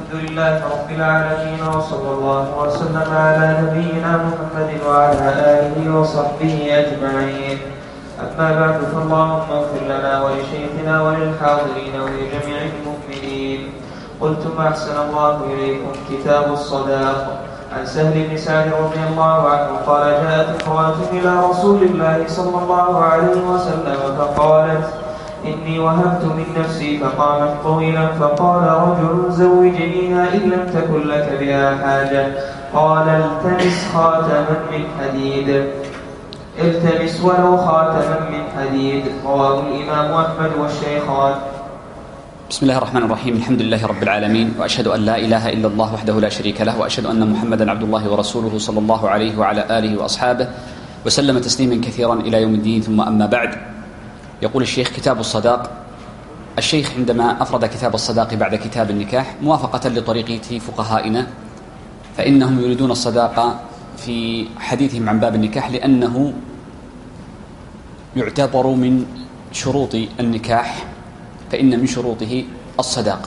الحمد لله رب العالمين، وصلى الله وسلم على نبينا محمد وعلى آله وصحبه أجمعين. أما بعد، فاللهم اغفر لنا ولشيخنا وللحاضرين ولجميع المؤمنين. قلتم أحسن الله إليكم. كتاب الصداق. عن سهل بن سعد رضي الله عنه قال: جاءت امرأة إلى رسول الله صلى الله عليه وسلم فقالت: إني وهبت من نفسي. فقامت طويلا فقال رجل: زوجنيها إن لم تكن لك بها حاجة. قال: التمس خاتما من حديد، التمس ولو خاتما من حديد. رواه الإمام أحمد والشيخان. بسم الله الرحمن الرحيم. الحمد لله رب العالمين، وأشهد أن لا إله إلا الله وحده لا شريك له، وأشهد أن محمدا عبد الله ورسوله صلى الله عليه وعلى آله وأصحابه وسلم تسليما كثيرا إلى يوم الدين. ثم أما بعد، يقول الشيخ: كتاب الصداق. الشيخ عندما أفرد كتاب الصداق بعد كتاب النكاح موافقة لطريقة فقهائنا، فإنهم يريدون الصداق في حديثهم عن باب النكاح لأنه يعتبر من شروط النكاح، فإن من شروطه الصداق،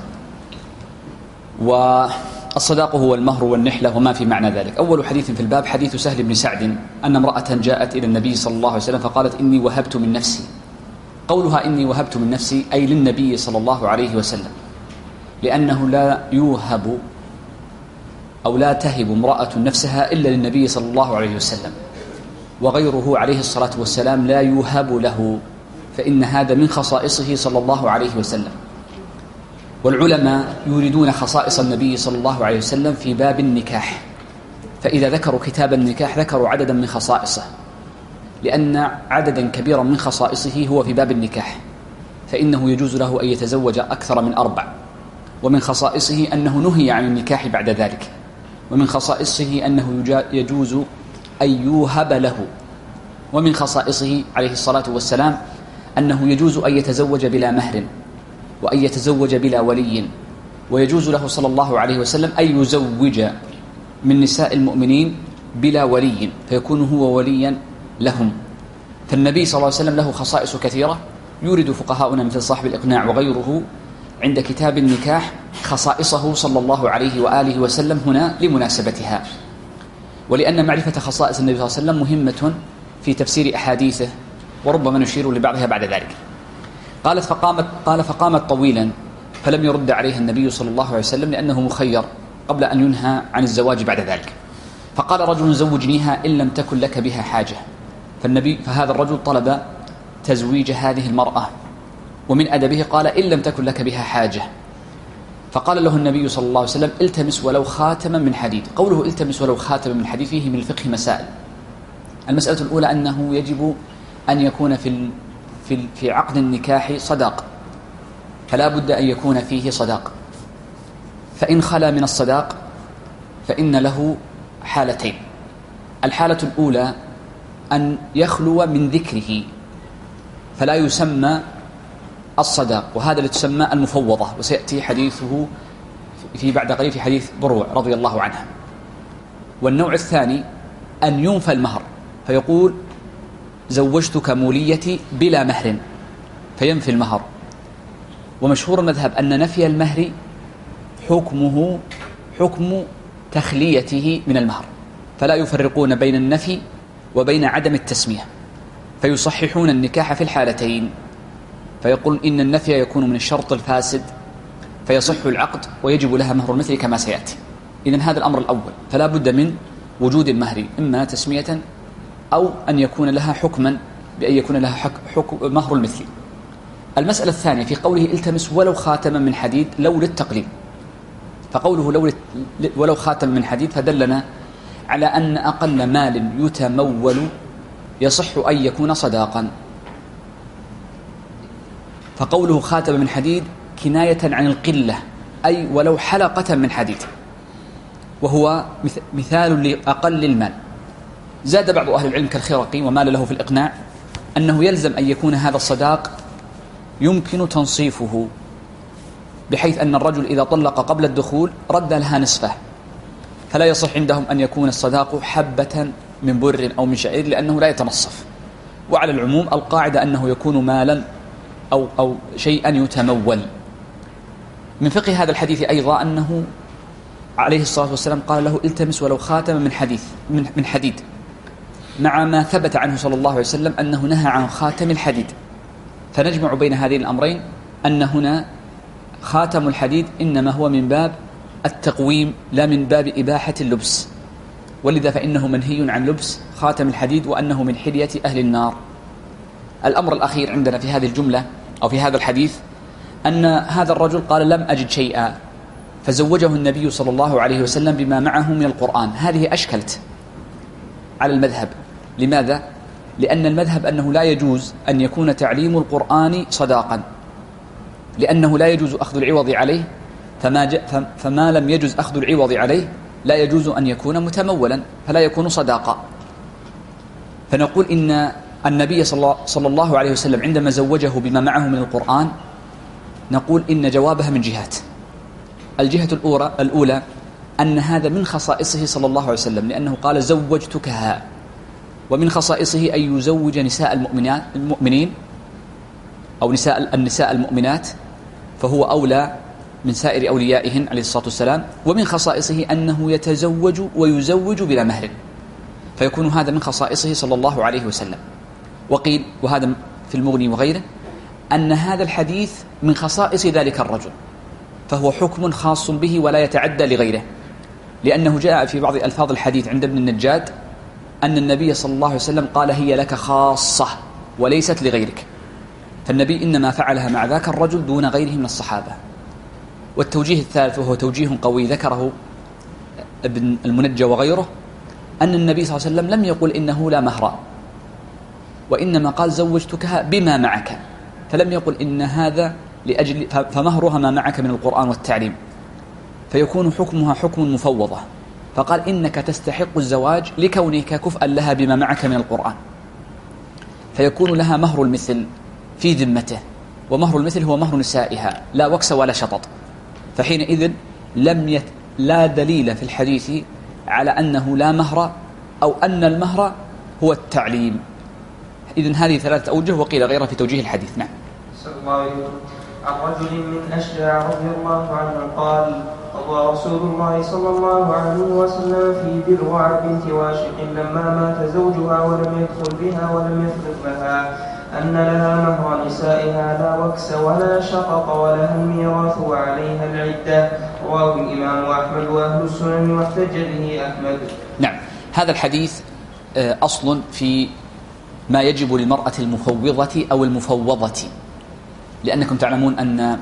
والصداق هو المهر والنحلة وما في معنى ذلك. أول حديث في الباب حديث سهل بن سعد أن امرأة جاءت إلى النبي صلى الله عليه وسلم فقالت: إني وهبت من نفسي. قولها إني وهبت من نفسي أي للنبي صلى الله عليه وسلم، لأنه لا يوهب أو لا تهب امرأة نفسها إلا للنبي صلى الله عليه وسلم، وغيره عليه الصلاة والسلام لا يوهب له، فإن هذا من خصائصه صلى الله عليه وسلم. والعلماء يريدون خصائص النبي صلى الله عليه وسلم في باب النكاح، فإذا ذكروا كتاب النكاح ذكروا عددا من خصائصه، لأن عددا كبيرا من خصائصه هو في باب النكاح، فإنه يجوز له أن يتزوج أكثر من 4، ومن خصائصه أنه نهي عن النكاح بعد ذلك، ومن خصائصه أنه يجوز أن يوهب له، ومن خصائصه عليه الصلاة والسلام أنه يجوز أن يتزوج بلا مهر، وأن يتزوج بلا ولي، ويجوز له صلى الله عليه وسلم أن يزوج من نساء المؤمنين بلا ولي، فيكون هو وليا لهم. فالنبي صلى الله عليه وسلم له خصائص كثيرة، يورد فقهاؤنا مثل صاحب الإقناع وغيره عند كتاب النكاح خصائصه صلى الله عليه وآله وسلم هنا لمناسبتها، ولأن معرفة خصائص النبي صلى الله عليه وسلم مهمة في تفسير أحاديثه، وربما نشير لبعضها بعد ذلك. فقامت طويلا فلم يرد عليها النبي صلى الله عليه وسلم لأنه مخير قبل أن ينهى عن الزواج بعد ذلك. فقال رجل: زوجنيها إن لم تكن لك بها حاجة. فهذا الرجل طلب تزويج هذه المرأة، ومن أدبه قال: إن لم تكن لك بها حاجة. فقال له النبي صلى الله عليه وسلم: التمس ولو خاتما من حديد. قوله التمس ولو خاتما من حديد فيه من الفقه مسائل. المسألة الأولى أنه يجب أن يكون في عقد النكاح صداق، فلا بد أن يكون فيه صداق. فإن خلا من الصداق فإن له حالتين. الحالة الأولى أن يخلو من ذكره فلا يسمى الصداق، وهذا اللي تسمى المفوضة، وسيأتي حديثه في بعد قليل في حديث بروع رضي الله عنها. والنوع الثاني أن ينفى المهر، فيقول: زوجتك موليتي بلا مهر، فينفي المهر. ومشهور المذهب أن نفي المهر حكمه حكم تخليته من المهر، فلا يفرقون بين النفي وبين عدم التسمية، فيصححون النكاح في الحالتين، فيقول إن النفي يكون من الشرط الفاسد فيصح العقد ويجب لها مهر المثل كما سيأتي. إذن هذا الأمر الأول، فلا بد من وجود المهر، إما تسمية أو أن يكون لها حكما بأن يكون لها حكم مهر المثل. المسألة الثانية في قوله: التمس ولو خاتما من حديد، لو للتقليد. فقوله ولو خاتم من حديد فدلنا على أن أقل مال يتمول يصح أن يكون صداقا. فقوله خاتم من حديد كناية عن القلة، أي ولو حلقة من حديد، وهو مثال لأقل المال. زاد بعض أهل العلم كالخرقي ومال له في الإقناع أنه يلزم أن يكون هذا الصداق يمكن تنصيفه، بحيث أن الرجل إذا طلق قبل الدخول رد لها نصفه، فلا يصح عندهم أن يكون الصداق حبة من بر أو من شعير لأنه لا يتنصف. وعلى العموم القاعدة أنه يكون مالا أو شيئا يتمول. من فقه هذا الحديث أيضا أنه عليه الصلاة والسلام قال له التمس ولو خاتم من حديد، مع ما ثبت عنه صلى الله عليه وسلم أنه نهى عن خاتم الحديد. فنجمع بين هذين الأمرين أن هنا خاتم الحديد إنما هو من باب التقويم لا من باب إباحة اللبس، ولذا فإنه منهي عن لبس خاتم الحديد وأنه من حلية أهل النار. الأمر الأخير عندنا في هذه الجملة أو في هذا الحديث أن هذا الرجل قال لم أجد شيئا، فزوجه النبي صلى الله عليه وسلم بما معه من القرآن. هذه أشكلت على المذهب. لماذا؟ لأن المذهب أنه لا يجوز أن يكون تعليم القرآن صداقا، لأنه لا يجوز أخذ العوض عليه، فما لم يجوز أخذ العوض عليه لا يجوز أن يكون متمولا، فلا يكون صداقا. فنقول إن النبي صلى الله عليه وسلم عندما زوجه بما معه من القرآن نقول إن جوابها من جهات. الجهة الأولى أن هذا من خصائصه صلى الله عليه وسلم، لأنه قال زوجتكها، ومن خصائصه أن يزوج نساء المؤمنين أو النساء المؤمنات، فهو أولى من سائر أوليائهن عليه الصلاة والسلام. ومن خصائصه أنه يتزوج ويزوج بلا مهر، فيكون هذا من خصائصه صلى الله عليه وسلم. وقيل، وهذا في المغني وغيره، أن هذا الحديث من خصائص ذلك الرجل، فهو حكم خاص به ولا يتعدى لغيره، لأنه جاء في بعض ألفاظ الحديث عند ابن النجاد أن النبي صلى الله عليه وسلم قال هي لك خاصة وليست لغيرك، فالنبي إنما فعلها مع ذاك الرجل دون غيره من الصحابة. والتوجيه الثالث وهو توجيه قوي ذكره ابن المنجى وغيره، أن النبي صلى الله عليه وسلم لم يقل إنه لا مهر، وإنما قال زوجتكها بما معك، فلم يقل إن هذا لأجل فمهرها ما معك من القرآن والتعليم، فيكون حكمها حكم مفوضة، فقال إنك تستحق الزواج لكونك كفءا لها بما معك من القرآن، فيكون لها مهر المثل في ذمته، ومهر المثل هو مهر نسائها لا وكس ولا شطط. فحينئذ لا دليل في الحديث على أنه لا مهر أو أن المهر هو التعليم. إذن هذه ثلاثة أوجه، وقيل غيرها في توجيه الحديث. نعم. صلى الله عليه وسلم عن رجل من أشجع رضي الله عنه قال قضى رسول الله صلى الله عليه وسلم في بلوع بنت واشق لما مات زوجها ولم يدخل بها ولم يفرض لها أن لها مهر نسائها لا وكس ولا شطط ولها الميراث وعليها العدة. رواه الإمام أحمد وأهل السنن واحتج به أحمد. نعم. هذا الحديث أصل في ما يجب للمرأة المفوضة أو المفوضة، لأنكم تعلمون أن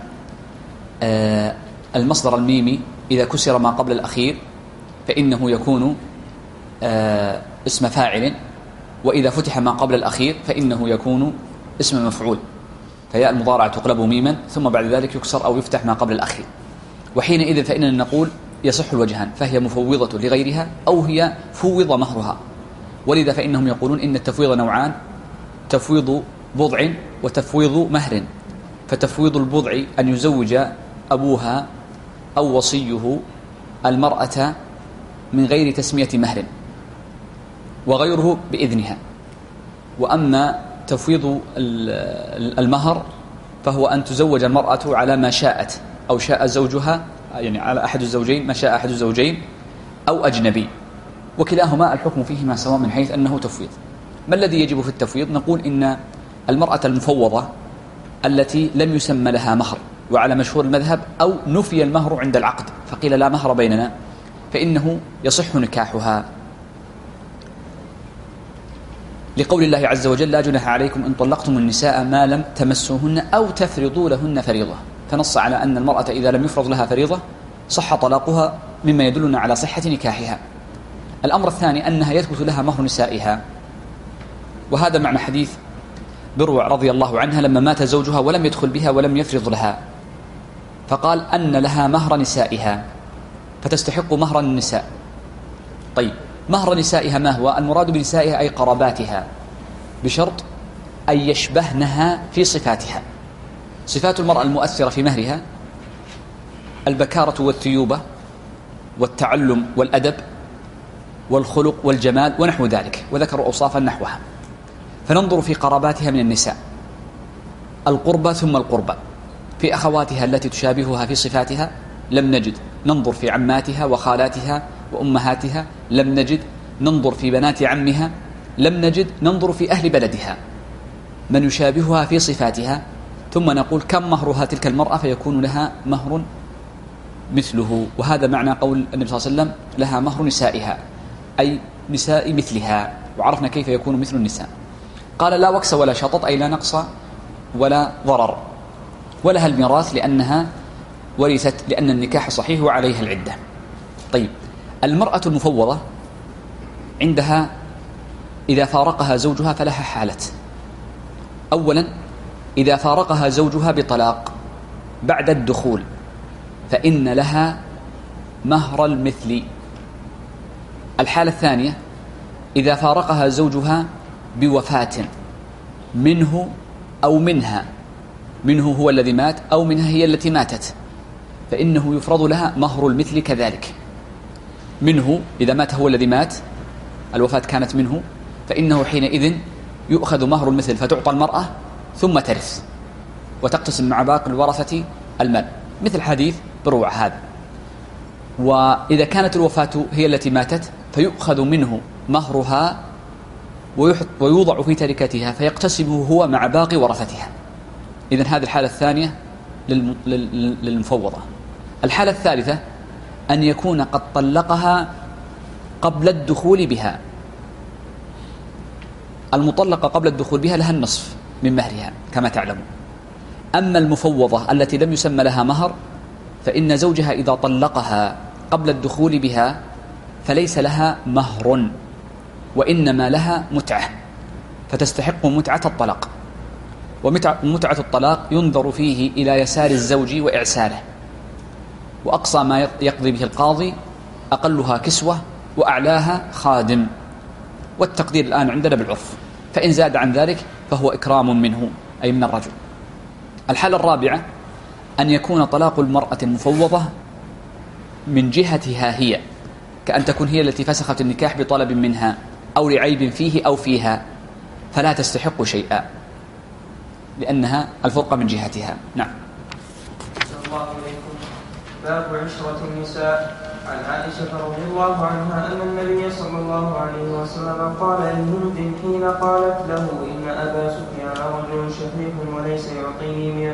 المصدر الميمي إذا كسر ما قبل الأخير فإنه يكون اسم فاعل، وإذا فتح ما قبل الأخير فإنه يكون اسم مفعول، فياء المضارع تقلب ميما ثم بعد ذلك يكسر أو يفتح ما قبل الأخير. وحينئذ فإننا نقول يصح الوجهان، فهي مفوضة لغيرها أو هي فوض مهرها. ولذا فإنهم يقولون إن التفويض نوعان: تفويض بضع وتفويض مهر. فتفويض البضع أن يزوج أبوها أو وصيه المرأة من غير تسمية مهر وغيره بإذنها. وأما تفويض المهر فهو أن تزوج المرأة على ما شاءت أو شاء زوجها، يعني على أحد الزوجين ما شاء أحد الزوجين أو أجنبي، وكلاهما الحكم فيهما سواء من حيث أنه تفويض. ما الذي يجب في التفويض؟ نقول إن المرأة المفوضة التي لم يسمى لها مهر، وعلى مشهور المذهب أو نفي المهر عند العقد فقيل لا مهر بيننا، فإنه يصح نكاحها، لقول الله عز وجل: لا جناح عليكم إن طلقتم النساء ما لم تمسوهن أو تفرضوا لهن فريضة. فنص على أن المرأة إذا لم يفرض لها فريضة صح طلاقها، مما يدلنا على صحة نكاحها. الأمر الثاني أنها يثبت لها مهر نسائها، وهذا معنى حديث بروع رضي الله عنها لما مات زوجها ولم يدخل بها ولم يفرض لها، فقال أن لها مهر نسائها، فتستحق مهر النساء. طيب، مهر نسائها ما هو؟ المراد بنسائها أي قراباتها، بشرط أن يشبهنها في صفاتها. صفات المرأة المؤثرة في مهرها البكارة والثيوبة والتعلم والأدب والخلق والجمال ونحو ذلك، وذكروا أوصافا نحوها. فننظر في قراباتها من النساء القربة ثم القربة، في أخواتها التي تشابهها في صفاتها لم نجد، ننظر في عماتها وخالاتها وأمهاتها لم نجد، ننظر في بنات عمها لم نجد، ننظر في أهل بلدها من يشابهها في صفاتها، ثم نقول كم مهرها تلك المرأة فيكون لها مهر مثله. وهذا معنى قول النبي صلى الله عليه وسلم لها مهر نسائها، أي نساء مثلها، وعرفنا كيف يكون مثل النساء. قال لا وكس ولا شطط، أي لا نقص ولا ضرر، ولها الميراث لأنها ورثت، لأن النكاح صحيح وعليها العدة. طيب، المرأة المفوضة عندها إذا فارقها زوجها فلها حالة. أولا، إذا فارقها زوجها بطلاق بعد الدخول فإن لها مهر المثل. الحالة الثانية، إذا فارقها زوجها بوفاة منه أو منها، منه هو الذي مات أو منها هي التي ماتت، فإنه يفرض لها مهر المثل كذلك. منه إذا مات هو الذي مات، الوفاة كانت منه، فإنه حينئذ يؤخذ مهر المثل فتعطى المرأة ثم ترث وتقتسم مع باقي الورثة المال، مثل حديث بروع هذا. وإذا كانت الوفاة هي التي ماتت فيؤخذ منه مهرها ويوضع في تركتها فيقتسمه هو مع باقي ورثتها. إذن هذه الحالة الثانية للمفوضة. الحالة الثالثة أن يكون قد طلقها قبل الدخول بها. المطلقة قبل الدخول بها لها النصف من مهرها كما تعلمون. أما المفوضة التي لم يسمى لها مهر فإن زوجها إذا طلقها قبل الدخول بها فليس لها مهر، وإنما لها متعة، فتستحق متعة الطلاق. ومتعة الطلاق ينظر فيه إلى يسار الزوج وإعساره، وأقصى ما يقضي به القاضي أقلها كسوة وأعلاها خادم، والتقدير الآن عندنا بالعرف، فإن زاد عن ذلك فهو إكرام منه أي من الرجل. الحالة الرابعة أن يكون طلاق المرأة المفوضة من جهتها هي، كأن تكون هي التي فسخت النكاح بطلب منها أو لعيب فيه أو فيها، فلا تستحق شيئا لأنها الفرقة من جهتها. نعم. الله عليكم. باب عشرة النساء. عن عائشة رضي الله عنها أن النبي صلى الله عليه وسلم قال لهند حين قالت له إن أبا سفيان رجل شحيح وليس يعطيني من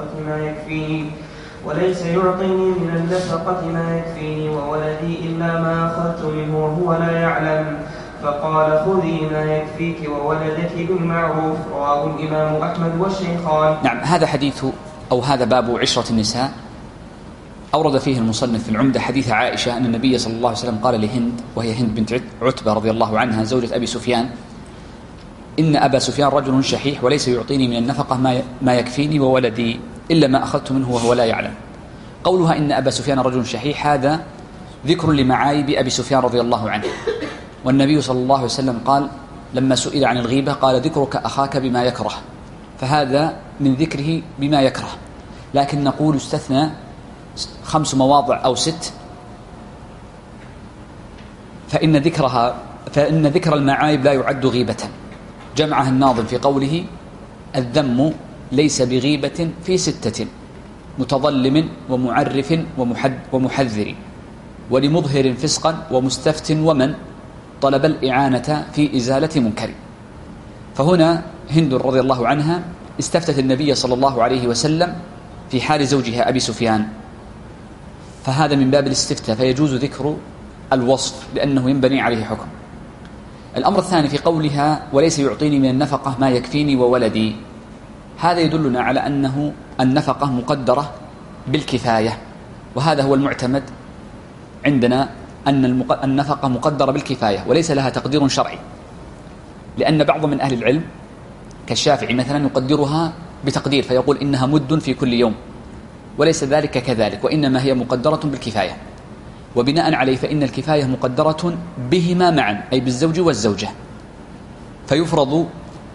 النفقة ما يكفيني وولدي إلا ما أخذت منه وهو لا يعلم، فقال خذي ما يكفيك وولدك بالمعروف. رواه الإمام أحمد والشيخان. نعم، هذا حديث أو هذا باب عشرة النساء. أورد فيه المصنف في العمدة حديث عائشة أن النبي صلى الله عليه وسلم قال لهند، وهي هند بنت عتبة رضي الله عنها زوجة أبي سفيان، إن أبا سفيان رجل شحيح وليس يعطيني من النفقة ما يكفيني وولدي إلا ما أخذت منه وهو لا يعلم. قولها إن أبا سفيان رجل شحيح هذا ذكر لمعايب أبي سفيان رضي الله عنه، والنبي صلى الله عليه وسلم قال لما سئل عن الغيبة قال ذكرك أخاك بما يكره، فهذا من ذكره بما يكره. لكن نقول استثنى 5 مواضع أو 6، فإن ذكر المعايب لا يعد غيبة. جمعها الناظم في قوله الذم ليس بغيبة في 6 متظلم ومعرف ومحذر ولمظهر فسقا ومستفت ومن طلب الإعانة في إزالة منكر. فهنا هند رضي الله عنها استفتت النبي صلى الله عليه وسلم في حال زوجها أبي سفيان، فهذا من باب الاستفتاء، فيجوز ذكر الوصف لأنه ينبني عليه حكم. الأمر الثاني في قولها وليس يعطيني من النفقة ما يكفيني وولدي، هذا يدلنا على أنه النفقة مقدرة بالكفاية، وهذا هو المعتمد عندنا أن النفقة مقدرة بالكفاية وليس لها تقدير شرعي، لأن بعض من أهل العلم كالشافعي مثلا يقدرها بتقدير فيقول إنها مد في كل يوم، وليس ذلك كذلك، وإنما هي مقدرة بالكفاية. وبناء عليه فإن الكفاية مقدرة بهما معا، أي بالزوج والزوجة، فيفرض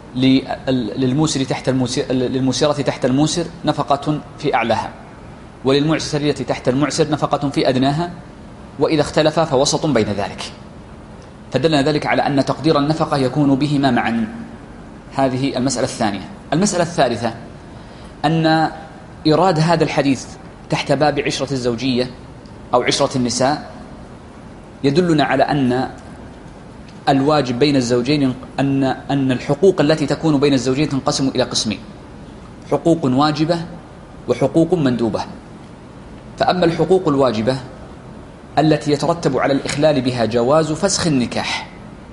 للموسرة تحت الموسر نفقة في أعلاها، وللمعسرية تحت المعسر نفقة في أدناها، وإذا اختلفا فوسط بين ذلك. فدلنا ذلك على أن تقدير النفقة يكون بهما معا. هذه المسألة الثانية. المسألة الثالثة أن إيراد هذا الحديث تحت باب عشرة الزوجية أو عشرة النساء يدلنا على أن الواجب بين الزوجين أن الحقوق التي تكون بين الزوجين تنقسم إلى قسمين: حقوق واجبة وحقوق مندوبة. فأما الحقوق الواجبة التي يترتب على الإخلال بها جواز فسخ النكاح،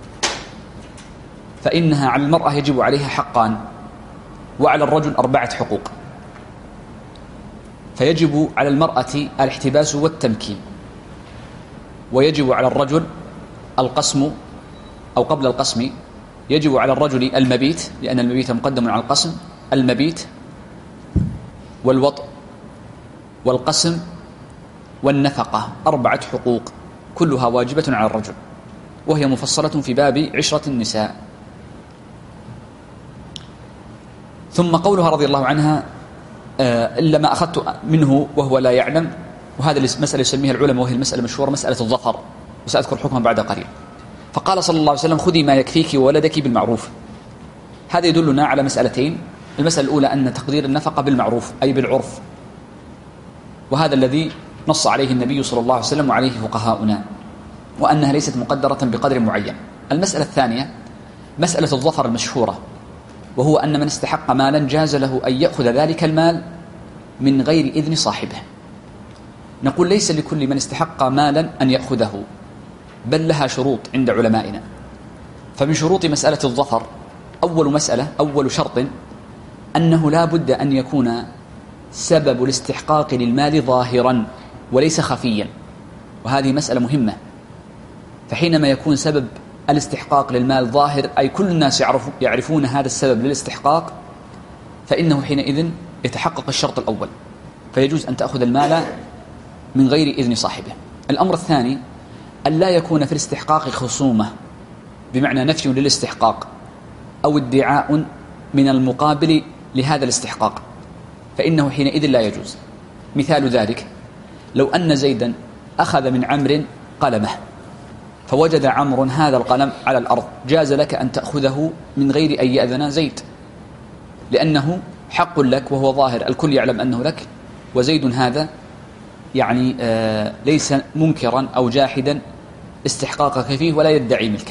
فإنها على المرأة يجب عليها حقان، وعلى الرجل 4 حقوق. فيجب على المرأة الاحتباس والتمكين، ويجب على الرجل القسم، أو قبل القسم يجب على الرجل المبيت، لأن المبيت مقدم على القسم، المبيت والوطء والقسم والنفقة، 4 حقوق كلها واجبة على الرجل، وهي مفصلة في باب عشرة النساء. ثم قولها رضي الله عنها إلا ما أخذت منه وهو لا يعلم، وهذا المسألة يسميها العلماء وهي المسألة المشهورة مسألة الظفر، وسأذكر حكمها بعد قليل. فقال صلى الله عليه وسلم: خذي ما يكفيك وولدك بالمعروف. هذا يدلنا على مسألتين: المسألة الأولى أن تقدير النفقة بالمعروف أي بالعرف، وهذا الذي نص عليه النبي صلى الله عليه وسلم وعليه فقهاؤنا، وأنها ليست مقدرة بقدر معين. المسألة الثانية مسألة الظفر المشهورة، وهو أن من استحق مالا جاز له أن يأخذ ذلك المال من غير إذن صاحبه. نقول ليس لكل من استحق مالا أن يأخذه، بل لها شروط عند علمائنا. فمن شروط مسألة الظفر أول شرط أنه لا بد أن يكون سبب الاستحقاق للمال ظاهرا وليس خفيا، وهذه مسألة مهمة. فحينما يكون سبب الاستحقاق للمال ظاهر، أي كل الناس يعرفون هذا السبب للاستحقاق، فإنه حينئذ يتحقق الشرط الأول، فيجوز أن تأخذ المال من غير إذن صاحبه. الأمر الثاني أن لا يكون في الاستحقاق خصومة، بمعنى نفي للاستحقاق أو ادعاء من المقابل لهذا الاستحقاق، فإنه حينئذ لا يجوز. مثال ذلك: لو أن زيدا أخذ من عمرو قلمه، فوجد عمرو هذا القلم على الأرض، جاز لك أن تأخذه من غير أن يأذن زيد، لأنه حق لك وهو ظاهر، الكل يعلم أنه لك، وزيد هذا يعني ليس منكرا أو جاحدا استحقاقك فيه ولا يدعي ملكه.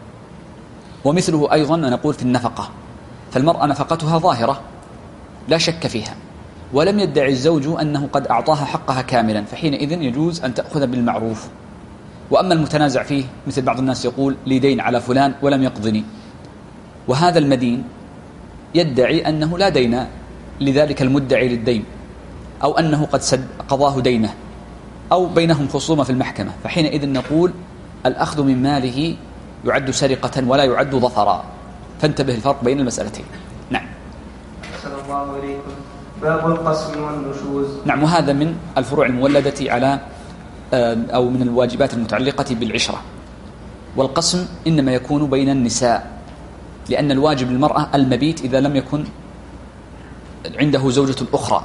ومثله أيضا نقول في النفقة، فالمرأة نفقتها ظاهرة لا شك فيها، ولم يدعي الزوج أنه قد أعطاها حقها كاملا، فحينئذ يجوز أن تأخذ بالمعروف. وأما المتنازع فيه، مثل بعض الناس يقول: لي دين على فلان ولم يقضني، وهذا المدين يدعي أنه لا دين لذلك المدعي للدين، أو أنه قد قضاه دينه، أو بينهم خصومة في المحكمة، فحينئذ نقول الأخذ من ماله يعد سرقة ولا يعد ظفرا. فانتبه الفرق بين المسألتين. نعم. أحسن الله إليكم. باب القسم والنشوز. نعم، وهذا من الفروع المولدة على أو من الواجبات المتعلقة بالعشرة. والقسم إنما يكون بين النساء، لأن الواجب للمرأة المبيت إذا لم يكن عنده زوجة أخرى،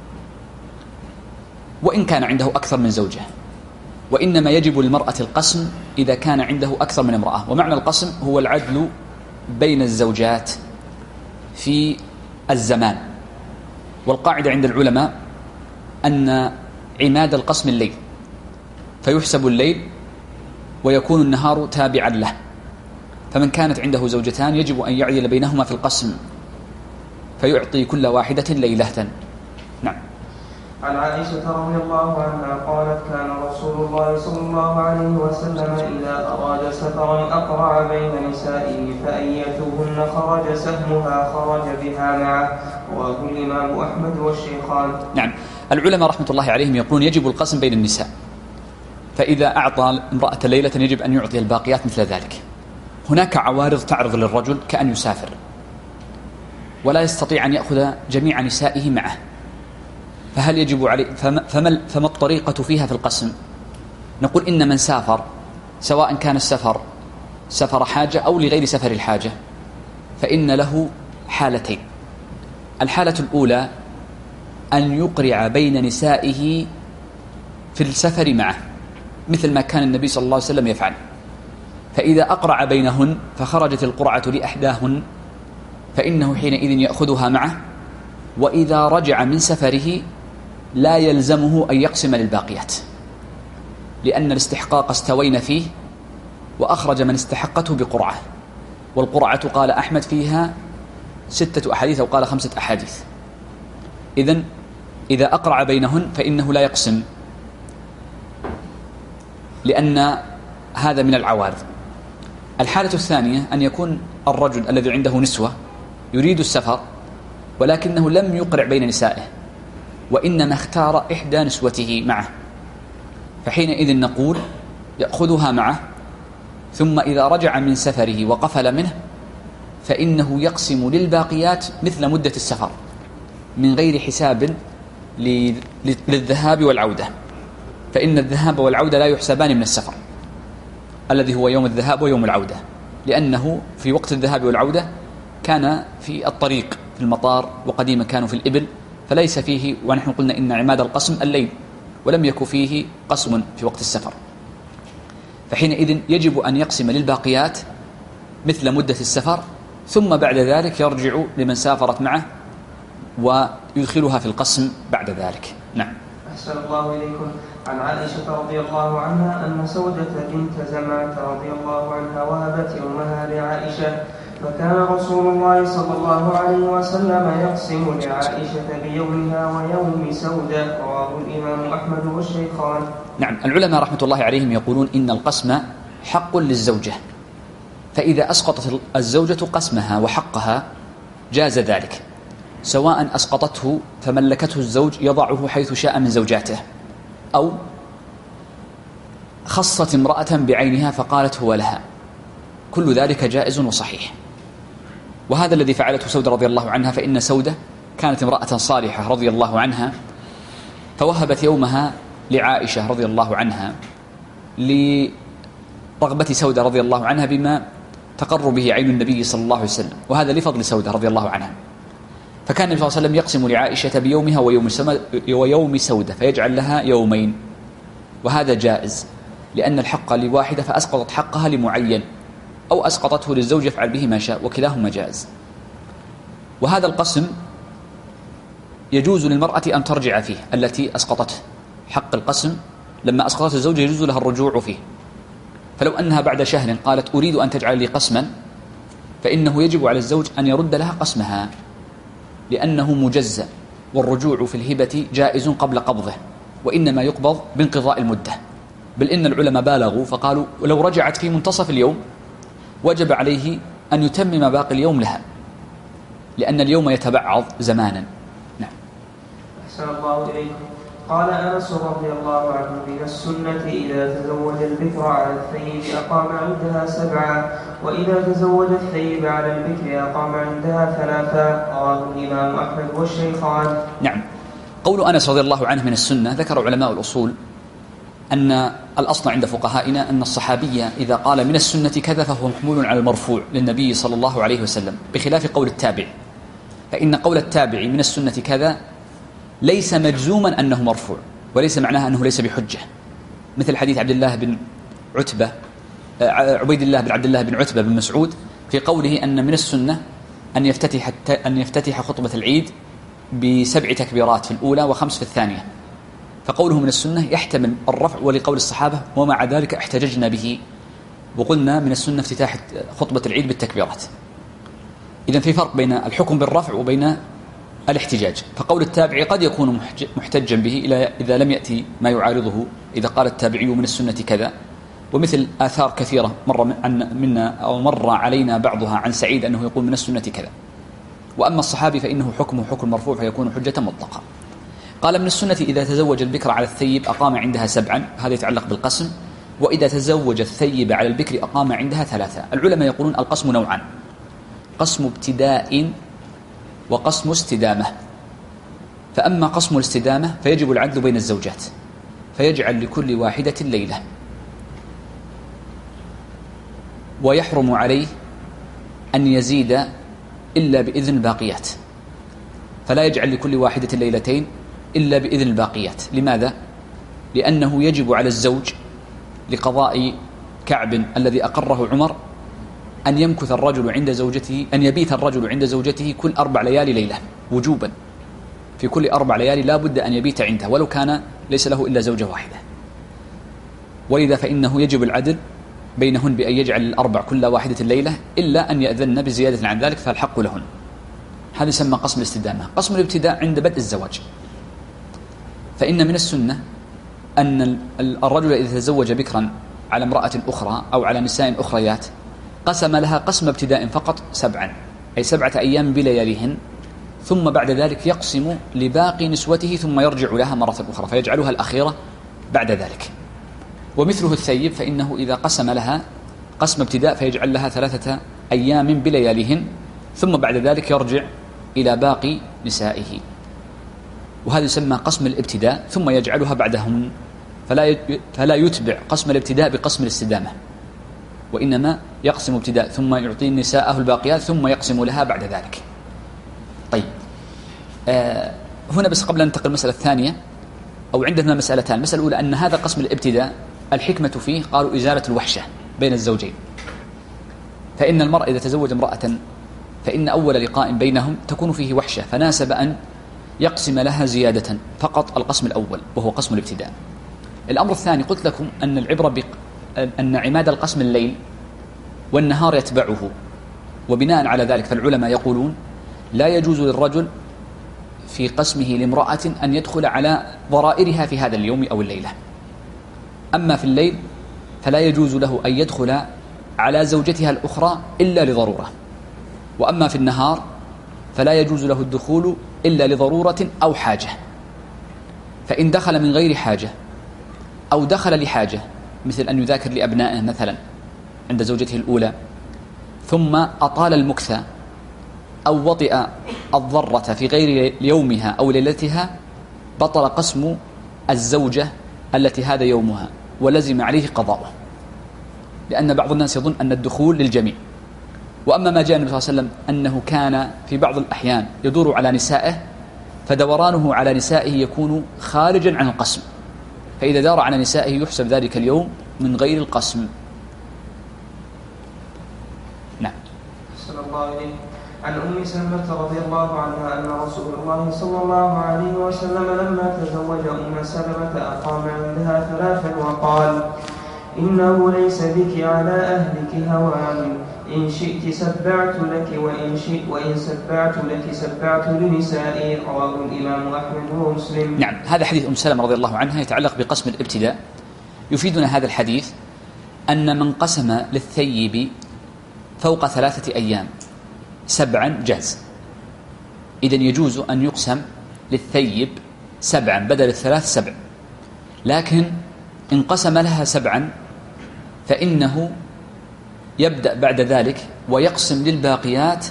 وإن كان عنده أكثر من زوجة، وإنما يجب للمرأة القسم إذا كان عنده أكثر من امرأة. ومعنى القسم هو العدل بين الزوجات في الزمان. والقاعدة عند العلماء أن عماد القسم الليل، فيحسب الليل ويكون النهار تابعا له، فمن كانت عنده زوجتان يجب أن يعدل بينهما في القسم، فيعطي كل واحدة ليلة. نعم. عن عائشة رضي الله عنها قالت: كان رسول الله صلى الله عليه وسلم إذا أراد سفرا أقرع بين نسائه، فأيتهن خرج سهمها خرج بها معه. رواه الإمام أحمد والشيخان. نعم. العلماء رحمة الله عليهم يقولون يجب القسم بين النساء، فإذا أعطى امرأة ليلة يجب أن يعطي الباقيات مثل ذلك. هناك عوارض تعرض للرجل كأن يسافر ولا يستطيع أن يأخذ جميع نسائه معه، فهل يجب عليه فما الطريقة فيها في القسم؟ نقول إن من سافر، سواء كان السفر سفر حاجة أو لغير سفر الحاجة، فإن له حالتين. الحالة الأولى أن يقرع بين نسائه في السفر معه، مثل ما كان النبي صلى الله عليه وسلم يفعل، فإذا أقرع بينهن فخرجت القرعة لإحداهن فإنه حينئذ يأخذها معه، وإذا رجع من سفره لا يلزمه أن يقسم للباقيات، لأن الاستحقاق استوينا فيه، وأخرج من استحقته بقرعة، والقرعة قال أحمد فيها 6 أحاديث أو قال 5 أحاديث. إذن إذا أقرع بينهن فإنه لا يقسم، لأن هذا من العوارض. الحالة الثانية أن يكون الرجل الذي عنده نسوة يريد السفر ولكنه لم يقرع بين نسائه، وإنما اختار إحدى نسوته معه، فحينئذ نقول يأخذها معه، ثم إذا رجع من سفره وقفل منه فإنه يقسم للباقيات مثل مدة السفر من غير حساب للذهاب والعودة، فإن الذهاب والعودة لا يحسبان من السفر الذي هو يوم الذهاب ويوم العودة، لأنه في وقت الذهاب والعودة كان في الطريق في المطار، وقديما كانوا في الإبل، فليس فيه، ونحن قلنا إن عماد القسم الليل، ولم يكن فيه قسم في وقت السفر، فحينئذ يجب أن يقسم للباقيات مثل مدة السفر، ثم بعد ذلك يرجع لمن سافرت معه ويدخلها في القسم بعد ذلك. نعم. أحسن الله إليكم. عن عائشة رضي الله عنها أن سودة بنت زمعة رضي الله عنها وهبت يومها لعائشة، فكان رسول الله صلى الله عليه وسلم يقسم لعائشة بيومها ويوم سودة، رواه الإمام أحمد والشيخان. نعم. العلماء رحمة الله عليهم يقولون إن القسم حق للزوجة، فإذا أسقطت الزوجة قسمها وحقها جاز ذلك، سواء أسقطته فملكته الزوج يضعه حيث شاء من زوجاته، أو خصت امرأة بعينها فقالت هو لها، كل ذلك جائز وصحيح. وهذا الذي فعلته سودة رضي الله عنها، فإن سودة كانت امرأة صالحة رضي الله عنها، فوهبت يومها لعائشة رضي الله عنها لرغبة سودة رضي الله عنها بما تقر به عين النبي صلى الله عليه وسلم، وهذا لفضل سودة رضي الله عنها. فكان النبي صلى الله عليه وسلم يقسم لعائشة بيومها ويوم سودة، فيجعل لها يومين، وهذا جائز، لأن الحق لواحدة فأسقطت حقها لمعين، أو أسقطته للزوج يفعل به ما شاء، وكلاهما جائز. وهذا القسم يجوز للمرأة أن ترجع فيه، التي أسقطته حق القسم لما أسقطت الزوج يجوز لها الرجوع فيه، فلو أنها بعد شهر قالت أريد أن تجعل لي قسما، فإنه يجب على الزوج أن يرد لها قسمها، لأنه مجزأ، والرجوع في الهبة جائز قبل قبضه، وإنما يقبض بانقضاء المدة. بل إن العلماء بالغوا فقالوا ولو رجعت في منتصف اليوم وجب عليه أن يتمم باقي اليوم لها، لأن اليوم يتبعض زمانا. نعم. أحسن الله إليكم. قال أنس رضي الله عنه من السنة إذا تزوج البكر على الثيب أقام عندها 7، وإذا تزوج الثيب على البكر أقام عندها 3، رواه الإمام أحمد والشيخان. نعم. قول أنس رضي الله عنه من السنة، ذكر علماء الأصول أن الأصل عند فقهائنا أن الصحابي إذا قال من السنة كذا فهو محمول على المرفوع للنبي صلى الله عليه وسلم، بخلاف قول التابع، فإن قول التابع من السنة كذا ليس مجزوما أنه مرفوع، وليس معناها أنه ليس بحجة، مثل حديث عبيد الله بن عبد الله بن عتبة بن مسعود في قوله أن من السنة أن يفتتح خطبة العيد ب7 تكبيرات في الأولى و5 في الثانية، فقوله من السنة يحتمل الرفع، ولقول الصحابة ومع ذلك احتججنا به وقلنا من السنة افتتاح خطبة العيد بالتكبيرات. إذن في فرق بين الحكم بالرفع وبين الاحتجاج، فقول التابعي قد يكون محتجا به إذا لم يأتي ما يعارضه، إذا قال التابعي من السنة كذا، ومثل آثار كثيرة مر علينا بعضها عن سعيد أنه يقول من السنة كذا. وأما الصحابي فإنه حكمه حكم مرفوع فيكون حجة مطلقة. قال من السنة إذا تزوج البكر على الثيب أقام عندها 7، هذا يتعلق بالقسم، وإذا تزوج الثيب على البكر أقام عندها 3. العلماء يقولون القسم نوعان، قسم ابتداء وقسم استدامة. فأما قسم الاستدامة فيجب العدل بين الزوجات، فيجعل لكل واحدة ليلة، ويحرم عليه أن يزيد إلا بإذن الباقيات، فلا يجعل لكل واحدة ليلتين إلا بإذن الباقيات. لماذا؟ لأنه يجب على الزوج لقضاء كعب الذي أقره عمر أن يمكث الرجل عند زوجته، أن يبيت الرجل عند زوجته كل 4 ليالي ليلة وجوبا، في كل 4 ليالي لا بد أن يبيت عندها ولو كان ليس له إلا زوجة واحدة. ولذا فإنه يجب العدل بينهن بأن يجعل الأربع كل واحدة ليلة إلا أن يأذن بزيادة عن ذلك فالحق لهن. هذا يسمى قسم الاستدامة. قسم الابتداء عند بدء الزواج، فإن من السنة أن الرجل إذا تزوج بكرا على امرأة أخرى أو على نساء أخريات قسم لها قسم ابتداء فقط 7، أي 7 أيام بلياليهن، ثم بعد ذلك يقسم لباقي نسوته ثم يرجع لها مرة أخرى فيجعلها الأخيرة بعد ذلك. ومثله الثيب، فإنه إذا قسم لها قسم ابتداء فيجعل لها 3 أيام بلياليهن، ثم بعد ذلك يرجع إلى باقي نسائه، وهذا يسمى قسم الابتداء، ثم يجعلها بعدهم، فلا يتبع قسم الابتداء بقسم الاستدامة، وإنما يقسم ابتداء ثم يعطي نساءه الباقيات ثم يقسم لها بعد ذلك. طيب، هنا بس قبل أن ننتقل المسألة الثانية، أو عندنا مسألتان. المسألة الأولى أن هذا قسم الابتداء الحكمة فيه قالوا إزالة الوحشة بين الزوجين، فإن المرء إذا تزوج امرأة فإن أول لقاء بينهم تكون فيه وحشة، فناسب أن يقسم لها زيادة فقط القسم الأول وهو قسم الابتداء. الأمر الثاني قلت لكم أن العبرة أن عماد القسم الليل والنهار يتبعه، وبناء على ذلك فالعلماء يقولون لا يجوز للرجل في قسمه لامرأة أن يدخل على ضرائرها في هذا اليوم أو الليلة. أما في الليل فلا يجوز له أن يدخل على زوجتها الأخرى إلا لضرورة، وأما في النهار فلا يجوز له الدخول إلا لضرورة أو حاجة. فإن دخل من غير حاجة أو دخل لحاجة، مثل أن يذاكر لأبنائه مثلا عند زوجته الأولى ثم أطال المكث أو وطئ الضرة في غير يومها أو ليلتها، بطل قسم الزوجة التي هذا يومها ولزم عليه قضاؤه، لأن بعض الناس يظن أن الدخول للجميع. وأما ما جاء النبي صلى الله عليه وسلم أنه كان في بعض الأحيان يدور على نسائه، فدورانه على نسائه يكون خارجا عن القسم، فإذا دار على نسائه يحسب ذلك اليوم من غير القسم. نعم. صلى الله عليه. عن أم سلمة رضي الله عنها أن رسول الله صلى الله عليه وسلم لما تزوج أم سلمة أقام عندها 3 وقال: إنه ليس بك على أهلك هوان، إن شئت سبعت لك وإن سبعت لك سبعت لنسائي. رواه الإمام أحمد ومسلم. نعم، هذا حديث أم سلمة رضي الله عنها يتعلق بقسم الابتداء. يفيدنا هذا الحديث أن من قسم للثيب فوق 3 أيام 7 جاز. إذن يجوز أن يقسم للثيب 7 بدل 3 7، لكن إن قسم لها 7 فإنه يبدأ بعد ذلك ويقسم للباقيات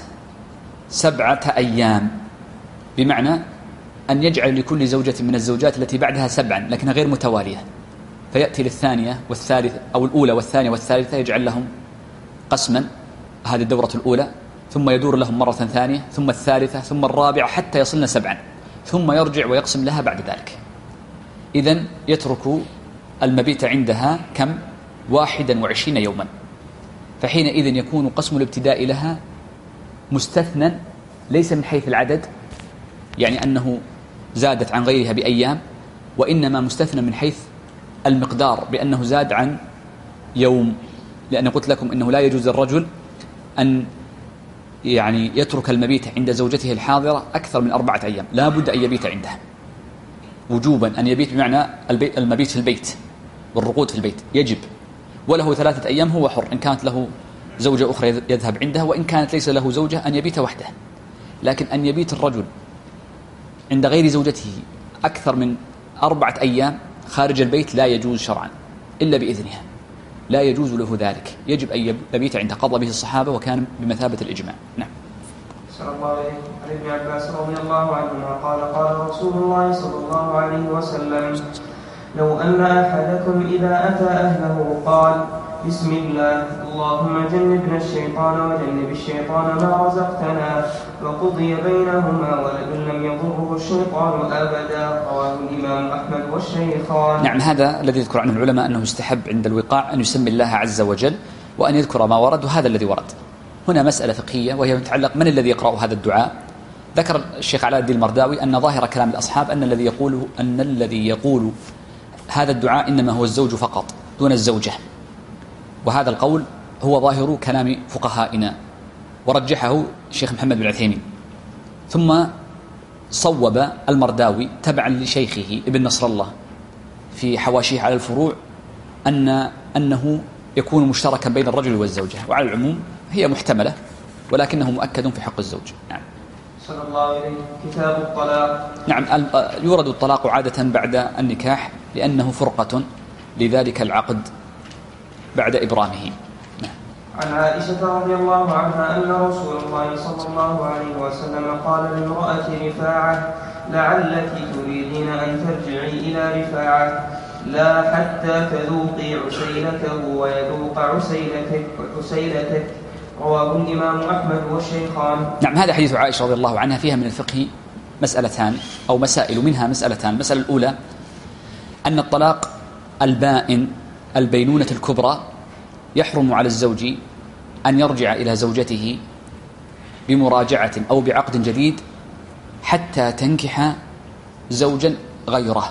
7 أيام، بمعنى أن يجعل لكل زوجة من الزوجات التي بعدها 7 لكنها غير متوالية، فيأتي للثانية والثالثة أو الأولى والثانية والثالثة يجعل لهم قسما، هذه الدورة الأولى، ثم يدور لهم مرة ثانية، ثم الثالثة، ثم الرابعة، حتى يصلنا 7، ثم يرجع ويقسم لها بعد ذلك. إذن يترك المبيت عندها كم؟ 21 يوما. فحينئذ يكون قسم الابتداء لها مستثنى ليس من حيث العدد، يعني أنه زادت عن غيرها بأيام، وإنما مستثنى من حيث المقدار بأنه زاد عن يوم، لأن قلت لكم أنه لا يجوز للرجل أن يعني يترك المبيت عند زوجته الحاضرة أكثر من 4 أيام، لا بد أن يبيت عندها وجوبا، أن يبيت بمعنى المبيت في البيت والرقود في البيت يجب، وله 3 أيام هو حر، إن كانت له زوجة أخرى يذهب عندها، وإن كانت ليس له زوجة أن يبيت وحده. لكن أن يبيت الرجل عند غير زوجته أكثر من 4 أيام خارج البيت لا يجوز شرعا إلا بإذنها، لا يجوز له ذلك، يجب أن يبيت عند قضى به الصحابة وكان بمثابة الإجماع. نعم. صلى الله عليه. عن ابن عباس رضي الله عنهما قال: قال رسول الله صلى الله عليه وسلم: لو أن أحدكم إذا أتى أهله قال: بسم الله اللهم جنبنا الشيطان وجنب الشيطان ما رزقتنا، وقضي بينهما ولد لم يضره الشيطان أبدا. رواه الإمام أحمد والشيخان. نعم، هذا الذي يذكر عنه العلماء أنه يستحب عند الوقاع أن يسمي الله عز وجل وأن يذكر ما ورد، وهذا الذي ورد. هنا مسألة فقهية وهي متعلق من الذي يقرأ هذا الدعاء. ذكر الشيخ علاء الدين المرداوي أن ظاهر كلام الأصحاب أن الذي يقول هذا الدعاء إنما هو الزوج فقط، دون الزوجة، وهذا القول هو ظاهر كلام فقهائنا ورجحه الشيخ محمد بن عثيمين. ثم صوب المرداوي تبعا لشيخه ابن نصر الله في حواشيه على الفروع أنه يكون مشتركا بين الرجل والزوجة، وعلى العموم هي محتملة ولكنه مؤكد في حق الزوج. نعم. صلى الله عليه. كتاب الطلاق. نعم. يورد الطلاق عادة بعد النكاح لأنه فرقة لذلك العقد بعد إبرامه. نعم. عن عائشة رضي الله عنها أن رسول الله صلى الله عليه وسلم قال لامرأة رفاعة: لعلك تريدين أن ترجعي إلى رفاعة، لا حتى تذوقي عسيلته ويذوق عسيلتك. رواه الإمام أحمد والشيخان. نعم. هذا حديث عائشة رضي الله عنها فيها من الفقه مسألتان أو مسائل، منها مسألتان. المسألة الأولى أن الطلاق البائن البينونة الكبرى يحرم على الزوج أن يرجع إلى زوجته بمراجعة أو بعقد جديد حتى تنكح زوجا غيره،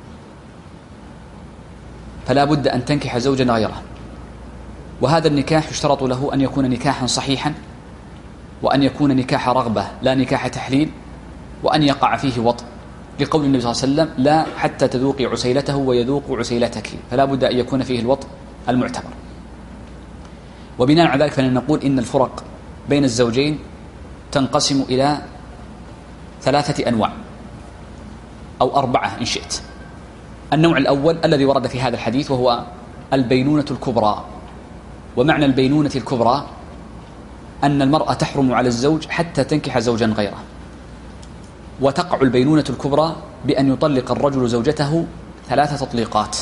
فلا بد أن تنكح زوجا غيره. وهذا النكاح يشترط له أن يكون نكاحا صحيحا، وأن يكون نكاح رغبة لا نكاح تحليل، وأن يقع فيه وطء، لقول النبي صلى الله عليه وسلم: لا حتى تذوقي عسيلته ويذوق عسيلتك، فلا بد أن يكون فيه الوطء المعتبر. وبناء على ذلك فإن نقول إن الفرق بين الزوجين تنقسم إلى 3 أنواع أو 4 إن شئت. النوع الأول الذي ورد في هذا الحديث وهو البينونة الكبرى. ومعنى البينونة الكبرى أن المرأة تحرم على الزوج حتى تنكح زوجا غيره، وتقع البينونة الكبرى بأن يطلق الرجل زوجته 3 تطليقات.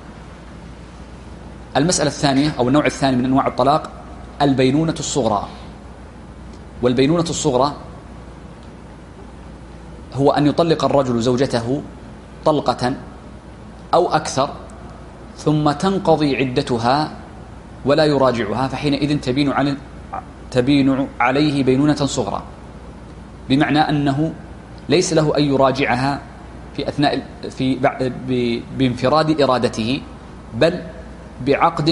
المسألة الثانية أو النوع الثاني من أنواع الطلاق البينونة الصغرى. والبينونة الصغرى هو أن يطلق الرجل زوجته طلقة أو أكثر ثم تنقضي عدتها ولا يراجعها، فحينئذ تبين عليه بينونة صغرى، بمعنى أنه ليس له أن يراجعها في أثناء بانفراد إرادته، بل بعقد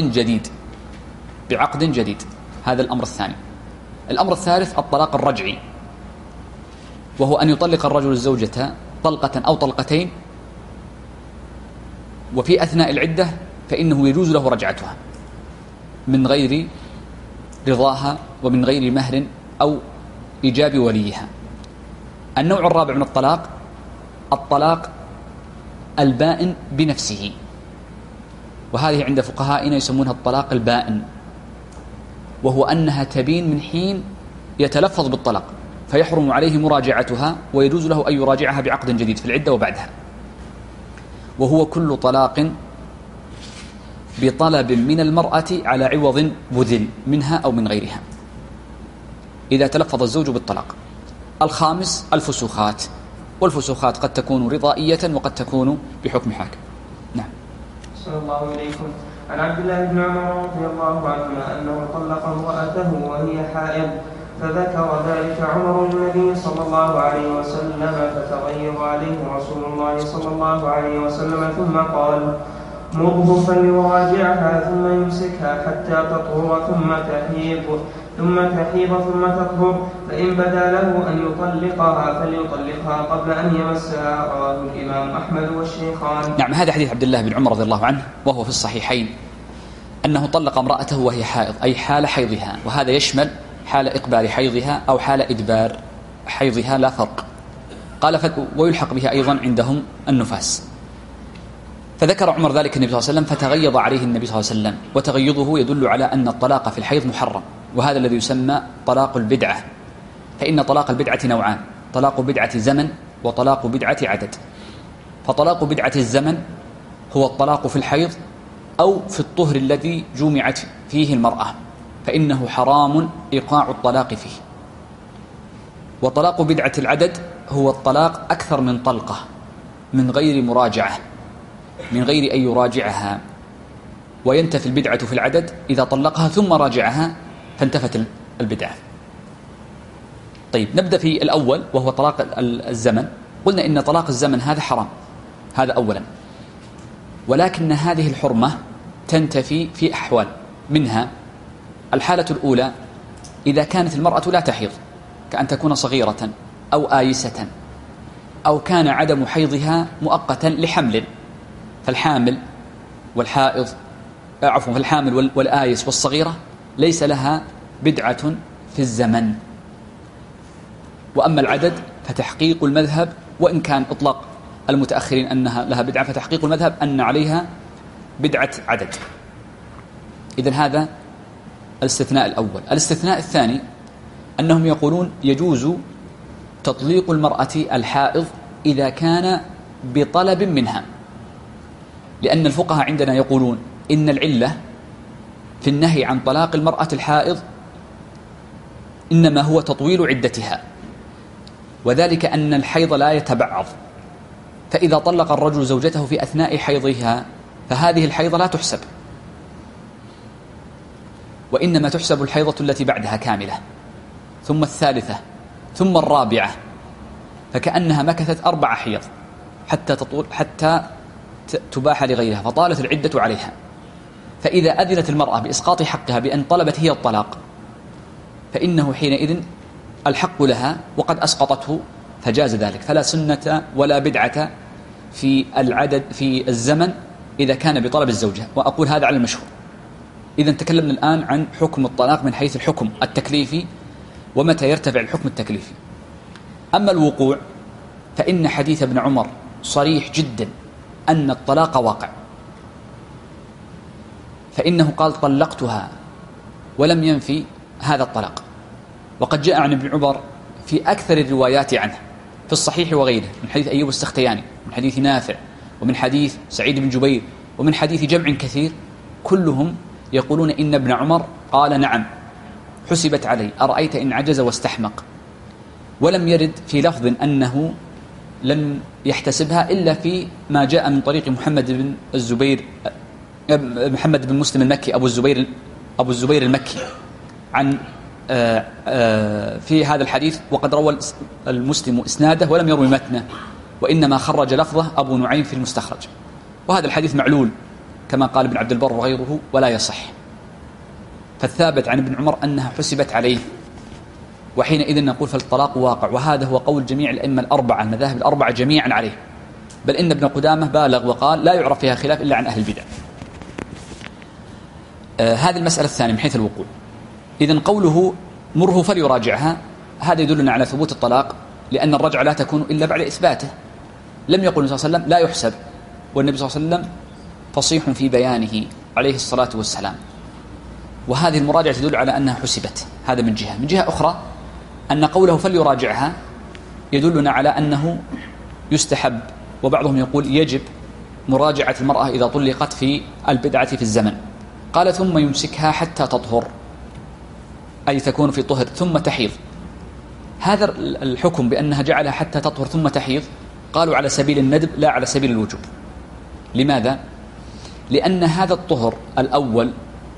جديد. هذا الأمر الثاني. الأمر الثالث الطلاق الرجعي، وهو أن يطلق الرجل الزوجة طلقة أو طلقتين، وفي أثناء العدة فإنه يجوز له رجعتها من غير رضاها ومن غير مهر أو إيجاب وليها. النوع الرابع من الطلاق البائن بنفسه، وهذه عند فقهائنا يسمونها الطلاق البائن، وهو أنها تبين من حين يتلفظ بالطلاق، فيحرم عليه مراجعتها ويجوز له أن يراجعها بعقد جديد في العدة وبعدها. وهو كل طلاق بطلب من المرأة على عوض بذل منها أو من غيرها، إذا تلفظ الزوج بالطلاق. الخامس الفسوخات، والفسوخات قد تكون رضائية وقد تكون بحكم حاكم. نعم. صلى الله عليكم. عن عبد الله بن عمر رضي الله عنهما أنه طلق امرأته وهي حائض، فذكر ذلك عمر للنبي صلى الله عليه وسلم، فتغير عليه رسول الله صلى الله عليه وسلم ثم قال: مره فليراجعها ثم يمسكها حتى تطهر ثم تحيض ثم تطهر، فإن بدا له أن يطلقها فليطلقها قبل أن يمسها. رواه الإمام أحمد والشيخان. نعم. هذا حديث عبد الله بن عمر رضي الله عنه وهو في الصحيحين، أنه طلق امرأته وهي حائض، أي حال حيضها، وهذا يشمل حال إقبال حيضها أو حال إدبار حيضها، لا فرق. قال ويلحق بها أيضا عندهم النفاس. فذكر عمر ذلك النبي صلى الله عليه وسلم، فتغيظ عليه النبي صلى الله عليه وسلم، وتغيظه يدل على أن الطلاق في الحيض محرم، وهذا الذي يسمى طلاق البدعة. فإن طلاق البدعة نوعان: طلاق بدعة زمن وطلاق بدعة عدد. فطلاق بدعة الزمن هو الطلاق في الحيض أو في الطهر الذي جمعت فيه المرأة، فإنه حرام إيقاع الطلاق فيه. وطلاق بدعة العدد هو الطلاق أكثر من طلقة من غير مراجعة، من غير أن يراجعها، وينتفي البدعة في العدد إذا طلقها ثم راجعها فانتفت البدعة. طيب، نبدأ في الأول وهو طلاق الزمن. قلنا إن طلاق الزمن هذا حرام، هذا أولا، ولكن هذه الحرمة تنتفي في أحوال، منها الحالة الأولى إذا كانت المرأة لا تحيض، كأن تكون صغيرة أو آيسة، أو كان عدم حيضها مؤقتا لحمل، فالحامل والحائض فالحامل والآيس والصغيرة ليس لها بدعة في الزمن. وأما العدد فتحقيق المذهب، وإن كان إطلاق المتأخرين أنها لها بدعة، فتحقيق المذهب أن عليها بدعة عدد. إذن هذا الاستثناء الأول. الاستثناء الثاني أنهم يقولون يجوز تطليق المرأة الحائض إذا كان بطلب منها، لأن الفقهاء عندنا يقولون إن العلة في النهي عن طلاق المرأة الحائض إنما هو تطويل عدتها، وذلك أن الحيض لا يتبعض، فإذا طلق الرجل زوجته في أثناء حيضها فهذه الحيضة لا تحسب، وإنما تحسب الحيضة التي بعدها كاملة، ثم الثالثة، ثم الرابعة، فكأنها مكثت 4 حيض حتى تباح لغيرها، فطالت العدة عليها. فإذا أذنت المرأة بإسقاط حقها بأن طلبت هي الطلاق، فإنه حينئذ الحق لها وقد أسقطته، فجاز ذلك، فلا سنة ولا بدعة في العدد في الزمن إذا كان بطلب الزوجة. وأقول هذا على المشهور. إذا تكلمنا الآن عن حكم الطلاق من حيث الحكم التكليفي ومتى يرتفع الحكم التكليفي. أما الوقوع فإن حديث ابن عمر صريح جدا أن الطلاق واقع، فإنه قال طلقتها ولم ينفي هذا الطلاق. وقد جاء عن ابن عمر في أكثر الروايات عنه في الصحيح وغيره، من حديث أيوب السختياني، من حديث نافع، ومن حديث سعيد بن جبير، ومن حديث جمع كثير، كلهم يقولون إن ابن عمر قال نعم حسبت علي، أرأيت إن عجز واستحمق. ولم يرد في لفظ أنه لم يحتسبها إلا في ما جاء من طريق محمد بن مسلم المكي أبو الزبير المكي عن في هذا الحديث، وقد روى المسلم إسناده ولم يروي متنه، وإنما خرج لفظه أبو نعيم في المستخرج. وهذا الحديث معلول كما قال ابن عبد البر وغيره ولا يصح. فالثابت عن ابن عمر أنها حسبت عليه، وحينئذ نقول فالطلاق واقع. وهذا هو قول جميع الأئمة الأربعة، المذاهب الأربعة جميعا عليه، بل إن ابن قدامة بالغ وقال لا يعرف فيها خلاف إلا عن أهل البدع. هذه المسألة الثانية من حيث الوقوع. إذن قوله مره فليراجعها، هذا يدلنا على ثبوت الطلاق، لأن الرجعة لا تكون إلا بعد إثباته. لم يقل النبي صلى الله عليه وسلم لا يحسب، والنبي صلى الله عليه وسلم فصيح في بيانه عليه الصلاة والسلام. وهذه المراجعة تدل على أنها حسبت. هذا من جهة. من جهة أخرى أن قوله فليراجعها يدلنا على أنه يستحب، وبعضهم يقول يجب مراجعة المرأة إذا طلقت في البدعة في الزمن. قال ثم يمسكها حتى تطهر، أي تكون في طهر ثم تحيض. هذا الحكم بأنها جعلها حتى تطهر ثم تحيض قالوا على سبيل الندب لا على سبيل الوجوب. لماذا؟ لأن هذا الطهر الأول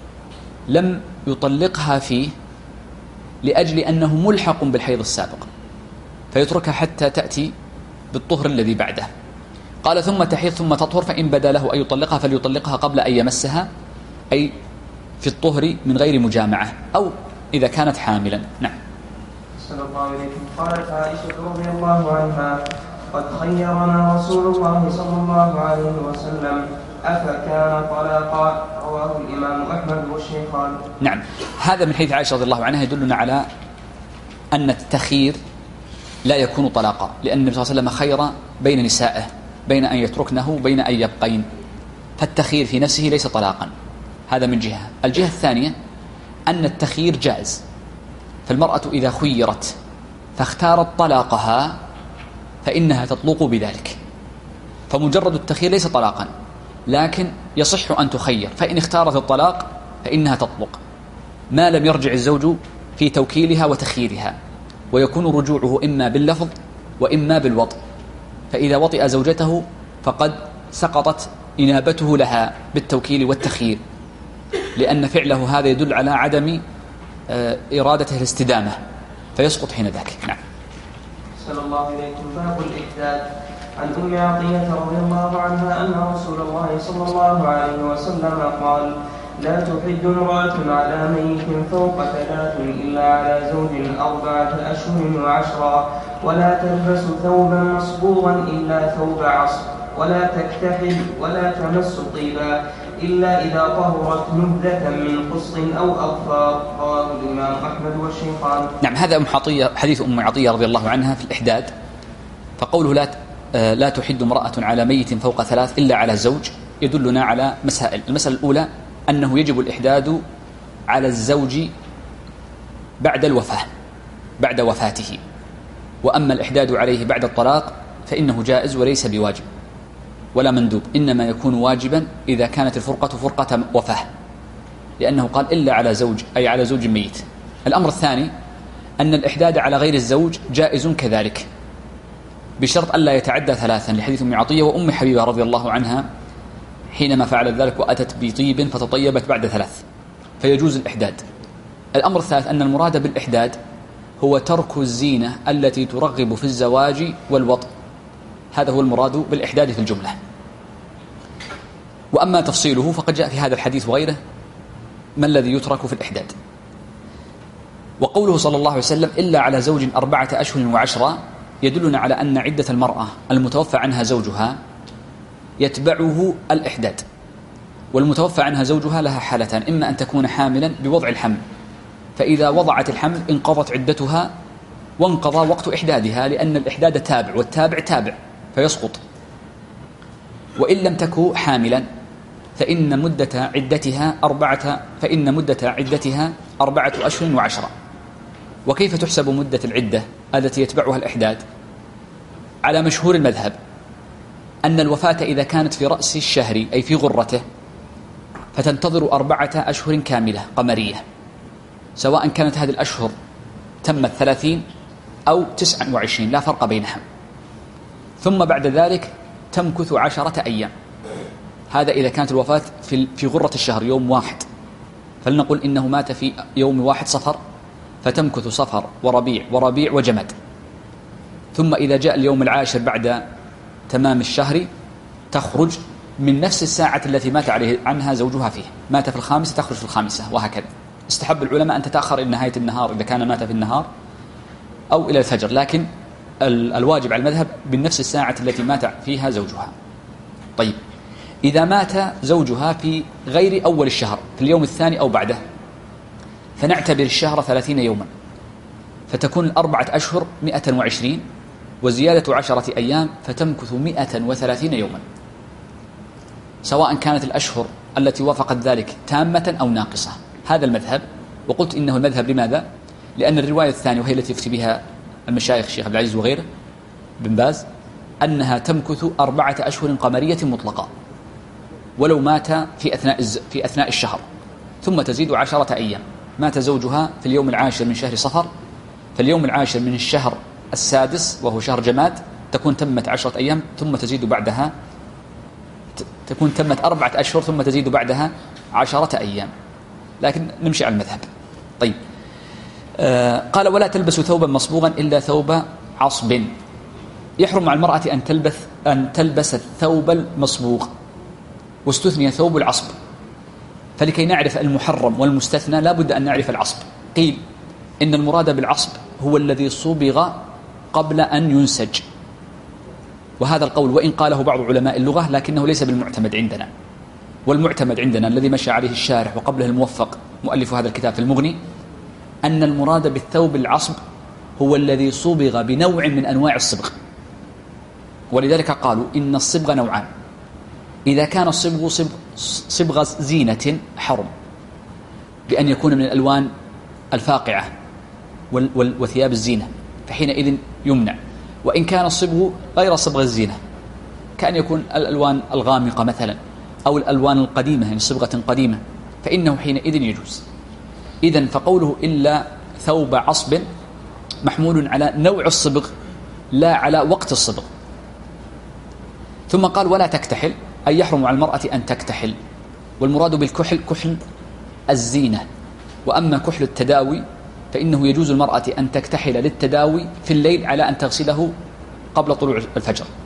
لم يطلقها فيه لأجل أنه ملحق بالحيض السابق، فيتركها حتى تأتي بالطهر الذي بعده. قال ثم تحيض ثم تطهر، فإن بدا له أن يطلقها فليطلقها قبل أن يمسها، أي في الطهر من غير مجامعة، أو إذا كانت حاملا. نعم. صلى الله عليه وسلم. قالت عائشة رضي الله عنها قد خيرنا رسول الله صلى الله عليه وسلم أفكان طلاقا، رواه الإمام أحمد والشيخان. نعم، هذا من حيث عائشة رضي الله عنها يدلنا على أن التخيير لا يكون طلاقا، لأن النبي صلى الله عليه وسلم خير بين نسائه، بين أن يتركنه وبين أن يبقين، فالتخيير في نفسه ليس طلاقا. هذا من جهة. الجهة الثانية أن التخيير جائز، فالمرأة إذا خيرت فاختارت طلاقها فإنها تطلق بذلك، فمجرد التخيير ليس طلاقا، لكن يصح أن تخير، فإن اختارت الطلاق فإنها تطلق ما لم يرجع الزوج في توكيلها وتخييرها، ويكون رجوعه إما باللفظ وإما بالوطء. فإذا وطئ زوجته فقد سقطت إنابته لها بالتوكيل والتخيير، لأن فعله هذا يدل على عدم إرادته الاستدامة، فيسقط حين ذاك. نعم. صلى الله عليكم. باب الإحداد. عن أم عطية رضي الله عنها أن رسول الله صلى الله عليه وسلم قال: لا تحد امرأة على ميت فوق 3 إلا على زوج 4 أشهر و10، ولا تلبس ثوبا مصبوغا إلا ثوب عصر، ولا تكتحل، ولا تمس طيبا إلا إذا طهرت مدة من قسط أو أظفار. رواه الإمام أحمد والشيخان. نعم، هذا حديث أم عطية رضي الله عنها في الإحداد. فقوله لا تحد امرأة على ميت فوق 3 إلا على زوج يدلنا على مسائل. المسألة الأولى أنه يجب الإحداد على الزوج بعد الوفاة، بعد وفاته، وأما الإحداد عليه بعد الطلاق فإنه جائز وليس بواجب ولا مندوب، إنما يكون واجبا إذا كانت الفرقة فرقة وفاة، لأنه قال إلا على زوج، أي على زوج ميت. الأمر الثاني أن الإحداد على غير الزوج جائز كذلك، بشرط ألا يتعدى 3، لحديث أم عطية وأم حبيبة رضي الله عنها حينما فعلت ذلك وأتت بطيب فتطيبت بعد 3، فيجوز الإحداد. الأمر الثالث أن المراد بالإحداد هو ترك الزينة التي ترغب في الزواج والوطء، هذا هو المراد بالإحداد في الجملة. وأما تفصيله فقد جاء في هذا الحديث وغيره ما الذي يترك في الإحداد. وقوله صلى الله عليه وسلم إلا على زوج 4 أشهر و10 يدلنا على أن عدة المرأة المتوفى عنها زوجها يتبعه الإحداد، والمتوفى عنها زوجها لها حالتان: إما أن تكون حاملا بوضع الحمل، فإذا وضعت الحمل انقضت عدتها وانقضى وقت إحدادها، لأن الإحداد تابع والتابع تابع فيسقط. وإن لم تكن حاملا فإن مدة عدتها 4 أشهر و10. وكيف تحسب مدة العدة التي يتبعها الإحداد؟ على مشهور المذهب أن الوفاة إذا كانت في رأس الشهر أي في غرته فتنتظر 4 أشهر كاملة قمرية، سواء كانت هذه الأشهر تمت 30 أو 29 لا فرق بينها، ثم بعد ذلك تمكث 10 أيام. هذا إذا كانت الوفاة في غرة الشهر يوم 1، فلنقل إنه مات في يوم 1 صفر، فتمكث صفر وربيع وجمد. ثم إذا جاء اليوم 10 بعد تمام الشهر تخرج من نفس الساعة التي مات عنها زوجها فيه، مات في 5 تخرج في 5، وهكذا. استحب العلماء أن تتأخر إلى نهاية النهار إذا كان مات في النهار أو إلى الفجر، لكن الواجب على المذهب بالنفس الساعة التي مات فيها زوجها. طيب، إذا مات زوجها في غير أول الشهر في اليوم الثاني أو بعده فنعتبر الشهر 30 يوما، فتكون 4 أشهر 120 وزيادة 10 أيام فتمكث 130 يوما، سواء كانت الأشهر التي وافقت ذلك تامة أو ناقصة. هذا المذهب. وقلت إنه المذهب لماذا؟ لأن الرواية الثانية وهي التي يفتي بها المشايخ الشيخ عبد العزيز وغيره بن باز أنها تمكث 4 أشهر قمرية مطلقة ولو مات في أثناء الشهر، ثم تزيد 10 أيام. مات زوجها في اليوم 10 من شهر صفر، فاليوم 10 من الشهر 6 وهو شهر جماد تكون تمت 10 أيام، ثم تزيد بعدها تكون تمت 4 أشهر ثم تزيد بعدها 10 أيام، لكن نمشي على المذهب. طيب، قال ولا تلبس ثوبا مصبوغا إلا ثوب عصب. يحرم على المرأة أن تلبس الثوب المصبوغ، واستثني ثوب العصب، فلكي نعرف المحرم والمستثنى لا بد أن نعرف العصب. قيل إن المراد بالعصب هو الذي صبغ قبل أن ينسج، وهذا القول وإن قاله بعض علماء اللغة لكنه ليس بالمعتمد عندنا. والمعتمد عندنا الذي مشى عليه الشارح وقبله الموفق مؤلف هذا الكتاب في المغني أن المراد بالثوب العصب هو الذي صبغ بنوع من أنواع الصبغ، ولذلك قالوا إن الصبغ نوعان: إذا كان الصبغ صبغ زينة حرم بأن يكون من الألوان الفاقعة وثياب الزينة فحينئذ يمنع، وإن كان الصبغ غير صبغ الزينة كأن يكون الألوان الغامقة مثلا أو الألوان القديمة يعني صبغة قديمة فإنه حينئذ يجوز. إذن فقوله إلا ثوب عصب محمول على نوع الصبغ لا على وقت الصبغ. ثم قال ولا تكتحل، أي يحرم على المرأة أن تكتحل، والمراد بالكحل كحل الزينة. وأما كحل التداوي فإنه يجوز المرأة أن تكتحل للتداوي في الليل على أن تغسله قبل طلوع الفجر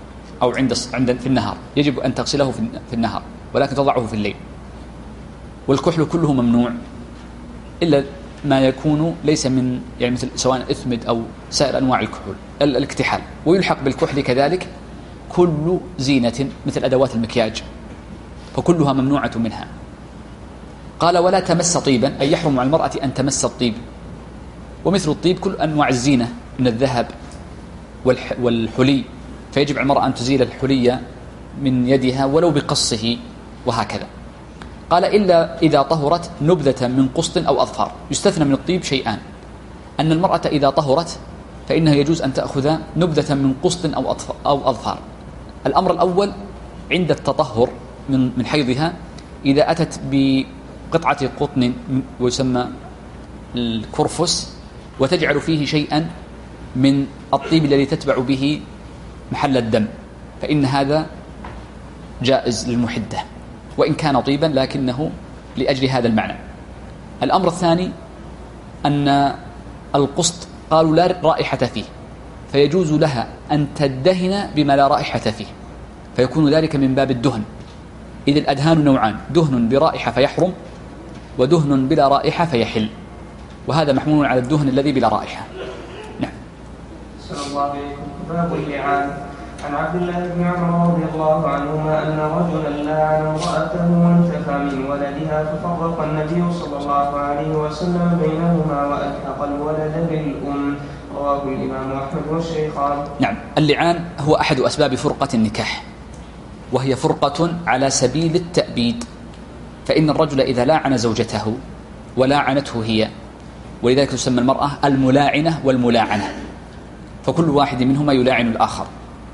أو عند في النهار يجب أن تغسله في النهار، ولكن تضعه في الليل. والكحل كله ممنوع إلا ما يكون ليس من يعني مثل سواء إثمد أو سائر أنواع الكحول الاكتحال. ويلحق بالكحل كذلك كل زينة مثل أدوات المكياج، فكلها ممنوعة منها. قال ولا تمس طيبا، أي يحرم على المرأة أن تمس الطيب، ومثل الطيب كل أنواع الزينة من الذهب والحلي، فيجب على المرأة أن تزيل الحلي من يدها ولو بقصه وهكذا. قال إلا إذا طهرت نبذة من قسط أو أظفار. يستثنى من الطيب شيئان: أن المرأة إذا طهرت فإنها يجوز أن تأخذ نبذة من قسط أو أظفار. الأمر الأول عند التطهر من حيضها، إذا أتت بقطعة قطن ويسمى الكرفس وتجعل فيه شيئا من الطيب الذي تتبع به محل الدم، فإن هذا جائز للمحدة وإن كان طيبا، لكنه لأجل هذا المعنى. الأمر الثاني أن القسط قالوا لا رائحة فيه، فيجوز لها أن تدهن بما لا رائحة فيه، فيكون ذلك من باب الدهن. إذ الأدهان نوعان: دهن برائحة فيحرم، ودهن بلا رائحة فيحل، وهذا محمول على الدهن الذي بلا رائحة. نعم. صلى الله عليكم. باب اللعان. عن عبد الله بن عمر رضي الله عنهما أن رجلا لعن امرأته وانتفى من ولدها، ففرق النبي صلى الله عليه وسلم بينهما وألحق الولد بالأم. رواه الإمام أحمد والشيخان. نعم. اللعان هو أحد أسباب فرقة النكاح، وهي فرقة على سبيل التأبيد. فإن الرجل إذا لاعن زوجته ولاعنته هي، ولذلك تسمى المرأة الملاعنة والملاعنة، فكل واحد منهما يلاعن الآخر،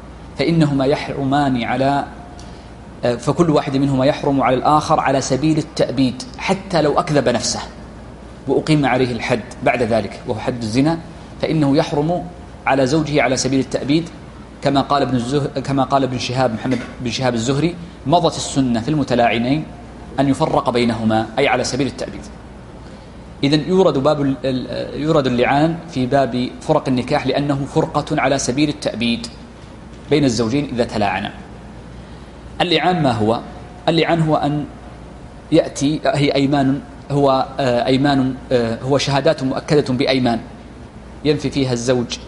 فكل واحد منهما يحرم على الآخر على سبيل التأبيد، حتى لو أكذب نفسه وأقيم عليه الحد بعد ذلك وهو حد الزنا، فإنه يحرم على زوجه على سبيل التأبيد، كما قال ابن شهاب محمد بن شهاب الزهري: مضت السنة في المتلاعنين أن يفرق بينهما، أي على سبيل التأبيد. إذن يورد اللعان في باب فرق النكاح، لأنه فرقة على سبيل التأبيد بين الزوجين إذا تلاعنا. اللعان ما هو؟ اللعان هو أن يأتي هي أيمان هو شهادات مؤكدة بأيمان ينفي فيها الزوج.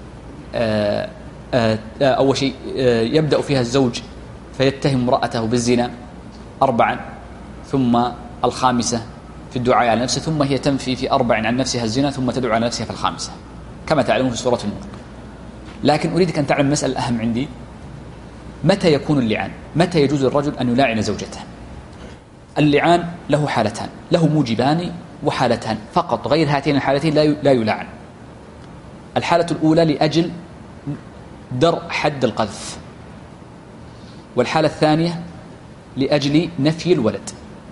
أول شيء يبدأ فيها الزوج فيتهم امرأته بالزنا 4، ثم 5 في الدعاء على نفسه، ثم هي تنفي في 4 عن نفسها الزنا، ثم تدعو على نفسها في 5 كما تعلمون في سورة النور. لكن أريدك أن تعلم مسألة أهم عندي: متى يكون اللعان؟ متى يجوز الرجل أن يلاعن زوجته؟ اللعان له حالتان، له موجبان وحالتان فقط، غير هاتين الحالتين لا يلاعن. الحالة الأولى لأجل درء حد القذف، والحالة الثانية لأجل نفي الولد.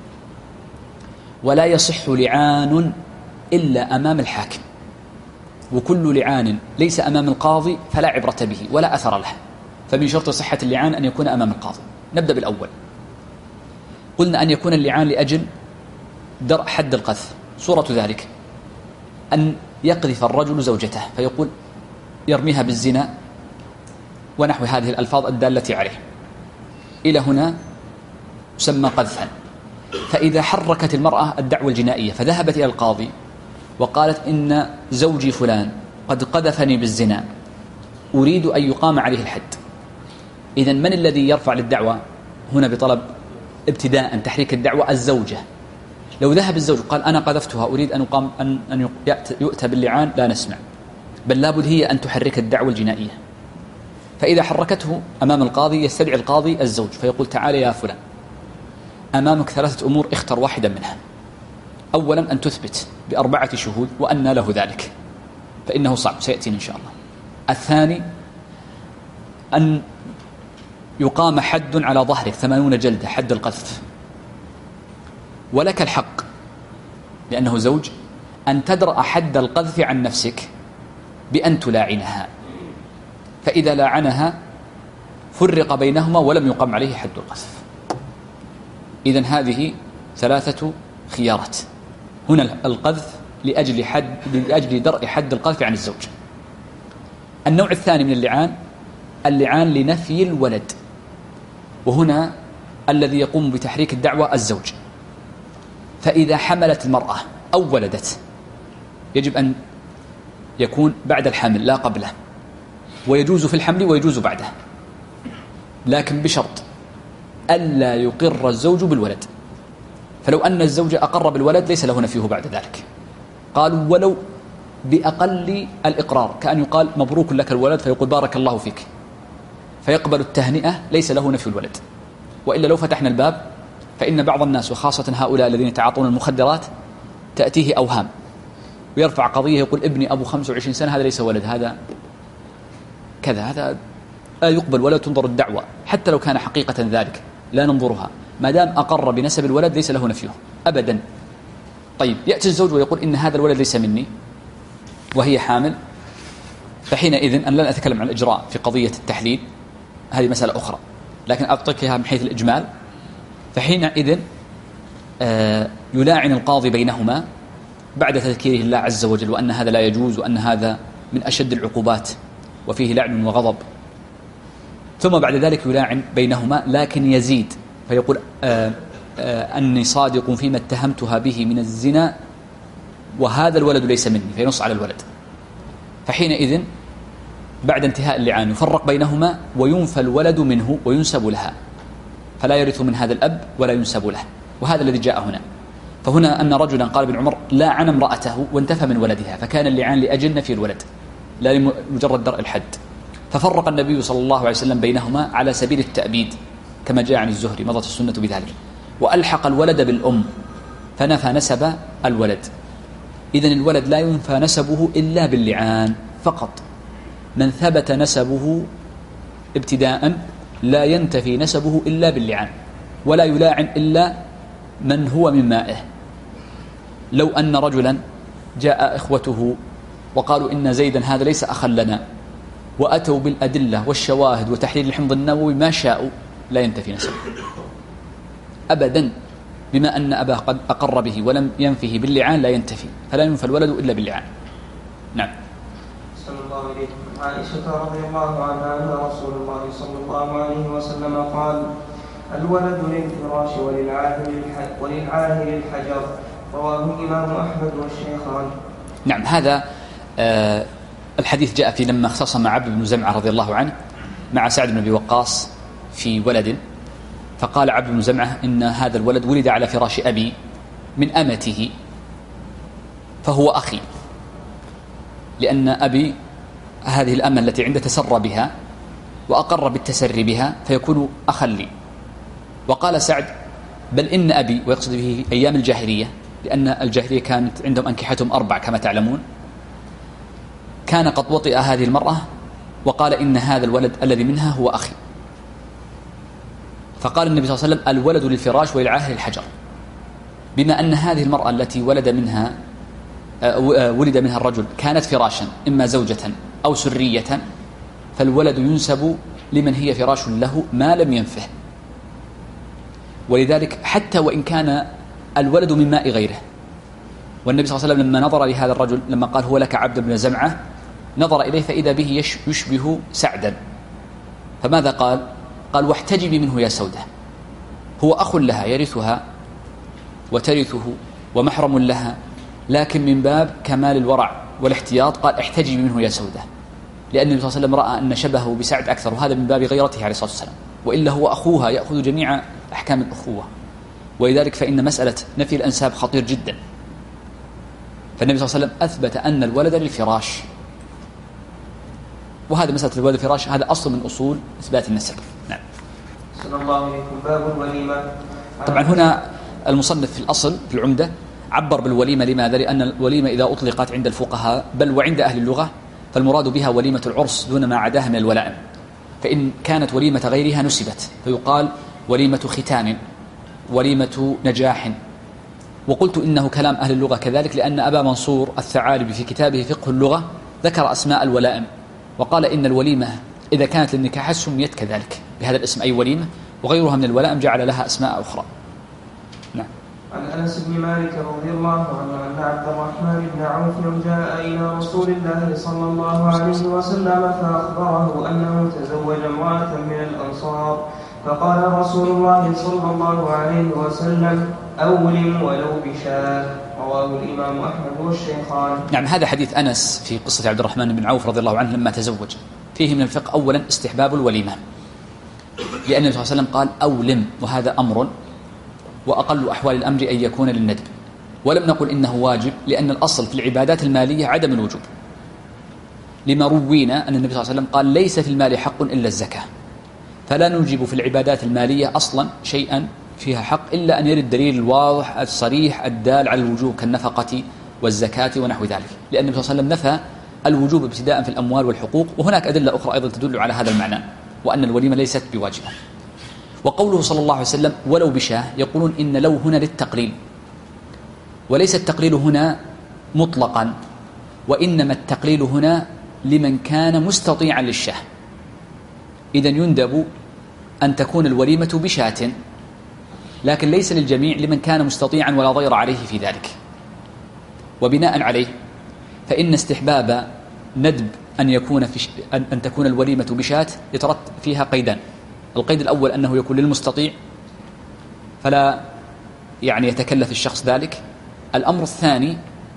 ولا يصح لعان إلا أمام الحاكم، وكل لعان ليس أمام القاضي فلا عبرة به ولا أثر له، فمن شرط صحة اللعان أن يكون أمام القاضي. نبدأ بالأول. قلنا أن يكون اللعان لأجل درء حد القذف. صورة ذلك أن يقذف الرجل زوجته فيقول يرميها بالزنا ونحو هذه الألفاظ الدالة عليه، إلى هنا يسمى قذفا. فإذا حركت المرأة الدعوة الجنائية فذهبت إلى القاضي وقالت إن زوجي فلان قد قذفني بالزنا، أريد أن يقام عليه الحد، إذن من الذي يرفع للدعوة هنا بطلب ابتداء تحريك الدعوة؟ الزوجة. لو ذهب الزوج قال أنا قذفتها أريد أن يقام أن يؤتى باللعان، لا نسمع، بل لابد هي أن تحرك الدعوة الجنائية. فإذا حركته أمام القاضي يستدعي القاضي الزوج فيقول تعال يا فلان، أمامك 3 أمور، اختر واحدا منها. أولا أن تثبت ب4 شهود وأن له ذلك، فإنه صعب سيأتينا إن شاء الله. الثاني أن يقام حد على ظهرك 80 جلدة، حد القذف. ولك الحق لأنه زوج أن تدرأ حد القذف عن نفسك بأن تلاعنها، فإذا لاعنها فرق بينهما ولم يقم عليه حد القذف. إذن هذه 3 خيارات. هنا القذف لأجل درء حد القذف عن الزوج. النوع الثاني من اللعان اللعان لنفي الولد، وهنا الذي يقوم بتحريك الدعوة الزوج. فإذا حملت المرأة أو ولدت يجب أن يكون بعد الحمل لا قبله، ويجوز في الحمل ويجوز بعده، لكن بشرط ألا يقر الزوج بالولد. فلو أن الزوج أقر بالولد ليس له نفيه بعد ذلك. قالوا ولو بأقل الإقرار، كأن يقال مبروك لك الولد فيقول بارك الله فيك، فيقبل التهنئة، ليس له نفي الولد. وإلا لو فتحنا الباب فإن بعض الناس وخاصة هؤلاء الذين يتعاطون المخدرات تأتيه أوهام ويرفع قضية يقول ابني أبو 25 سنة هذا ليس ولد، هذا كذا، هذا لا يقبل ولا تنظر الدعوة حتى لو كان حقيقة ذلك، لا ننظرها ما دام أقر بنسب الولد ليس له نفيه أبدا. طيب يأتي الزوج ويقول إن هذا الولد ليس مني وهي حامل، فحينئذ أنا لن أتكلم عن الإجراء في قضية التحليل، هذه مسألة أخرى، لكن أعطيك إياها من حيث الإجمال. فحينئذ يلاعن القاضي بينهما بعد تذكيره الله عز وجل وأن هذا لا يجوز وأن هذا من أشد العقوبات وفيه لعن وغضب، ثم بعد ذلك يلاعن بينهما لكن يزيد فيقول أني صادق فيما اتهمتها به من الزنا وهذا الولد ليس مني، فينص على الولد. فحينئذ بعد انتهاء اللعان يفرق بينهما وينفى الولد منه وينسب لها، فلا يرث من هذا الأب ولا ينسب له. وهذا الذي جاء هنا. فهنا أن رجلا قال ابن عمر لاعن امرأته وانتفى من ولدها، فكان اللعان لأجل نفي الولد لا لمجرد درء الحد. ففرق النبي صلى الله عليه وسلم بينهما على سبيل التأبيد كما جاء عن الزهري، مضت السنة بذلك، وألحق الولد بالأم فنفى نسب الولد. إذن الولد لا ينفى نسبه إلا باللعان فقط. من ثبت نسبه ابتداء لا ينتفي نسبه إلا باللعان، ولا يلاعن إلا من هو من مائه. لو أن رجلا جاء إخوته وقالوا إن زيدا هذا ليس أخا لنا، وأتوا بالأدلة والشواهد وتحليل الحمض النووي ما شاءوا، لا ينتفي نسبه أبدا، بما أن أباه قد أقر به ولم ينفه باللعان لا ينتفي، فلا ينفى الولد إلا باللعان. نعم. صلى الله عليه وسلم. عائشة رضي الله عنها أن رسول الله صلى الله عليه وسلم قال: الولد للفراش وللعاهر الحجر. رواه الإمام أحمد والشيخان. نعم، هذا الحديث جاء في لما اختصم عبد بن زمعة رضي الله عنه مع سعد بن أبي وقاص في ولد، فقال عبد بن زمعة إن هذا الولد ولد على فراش أبي من أمته فهو أخي، لأن أبي هذه الأمة التي عنده تسر بها وأقر بالتسري بها فيكون أخا لي. وقال سعد: بل إن أبي، ويقصد به أيام الجاهلية، لأن الجاهلية كانت عندهم أنكحتهم 4 كما تعلمون، كان قد وطئ هذه المرأة وقال إن هذا الولد الذي منها هو أخي. فقال النبي صلى الله عليه وسلم: الولد للفراش وللعاهر الحجر، بما أن هذه المرأة التي ولد منها الرجل كانت فراشا إما زوجة أو سرية، فالولد ينسب لمن هي فراش له ما لم ينفه. ولذلك حتى وإن كان الولد من ماء غيره، والنبي صلى الله عليه وسلم لما نظر لهذا الرجل لما قال هو لك عبد بن زمعة نظر إليه فإذا به يشبه سعدا، فماذا قال؟ قال: واحتجبي منه يا سودة، هو أخ لها يرثها وترثه ومحرم لها، لكن من باب كمال الورع والاحتياط قال: احتجبي منه يا سودة، لأن النبي صلى الله عليه وسلم رأى أن شبهه بسعد أكثر، وهذا من باب غيرته عليه الصلاة والسلام، وإلا هو أخوها يأخذ جميع أحكام الأخوة. ولذلك فإن مسألة نفي الأنساب خطير جدا، فالنبي صلى الله عليه وسلم أثبت أن الولد للفراش، وهذا مسألة الولد للفراش هذا أصل من أصول إثبات النسب. نعم. صلى الله عليكم. باب الوليمة. طبعا هنا المصنف في الأصل في العمدة عبر بالوليمة، لماذا؟ لأن الوليمة إذا أطلقت عند الفقهاء بل وعند أهل اللغة فالمراد بها وليمة العرس دون ما عداها من الولائم، فإن كانت وليمة غيرها نسبت فيقال وليمة ختان، وليمة نجاح. وقلت إنه كلام أهل اللغة كذلك، لأن أبا منصور الثعالبي في كتابه فقه اللغة ذكر أسماء الولائم وقال إن الوليمة إذا كانت للنكاح سميت كذلك بهذا الاسم أي وليمة، وغيرها من الولائم جعل لها أسماء أخرى. نعم. عن عن أنس بن مالك رضي الله عنه أن عبد الرحمن بن عوف جاء إلى رسول الله صلى الله عليه وسلم فأخبره أنه تزوج امرأة من الأنصار، فقال رسول الله صلى الله عليه وسلم: أولم ولو بشاة. رواه الإمام أحمد والشيخان. نعم، هذا حديث أنس في قصة عبد الرحمن بن عوف رضي الله عنه لما تزوج، فيه من الفقه أولا استحباب الوليمة، لأن النبي صلى الله عليه وسلم قال: أولم، وهذا أمر، وأقل أحوال الأمر أن يكون للندب، ولم نقل إنه واجب، لأن الأصل في العبادات المالية عدم الوجوب، لما روينا أن النبي صلى الله عليه وسلم قال: ليس في المال حق إلا الزكاة، فلا نوجب في العبادات المالية أصلا شيئا فيها حق إلا أن يرد الدليل الواضح الصريح الدال على الوجوب كالنفقة والزكاة ونحو ذلك، لأن النبي صلى الله عليه وسلم نفى الوجوب ابتداء في الأموال والحقوق، وهناك أدلة أخرى أيضا تدل على هذا المعنى، وأن الوليمة ليست بواجبة. وقوله صلى الله عليه وسلم ولو بشاه، يقولون إن لو هنا للتقليل، وليس التقليل هنا مطلقا، وإنما التقليل هنا لمن كان مستطيعا للشاه، إذن يندب أن تكون الوليمة بشاة، لكن ليس للجميع لمن كان مستطيعا ولا ضير عليه في ذلك. وبناء عليه فإن استحباب ندب أن تكون الوليمة بشاة يترتب فيها قيدان: القيد الأول أنه يكون للمستطيع فلا يتكلف الشخص ذلك. الأمر الثاني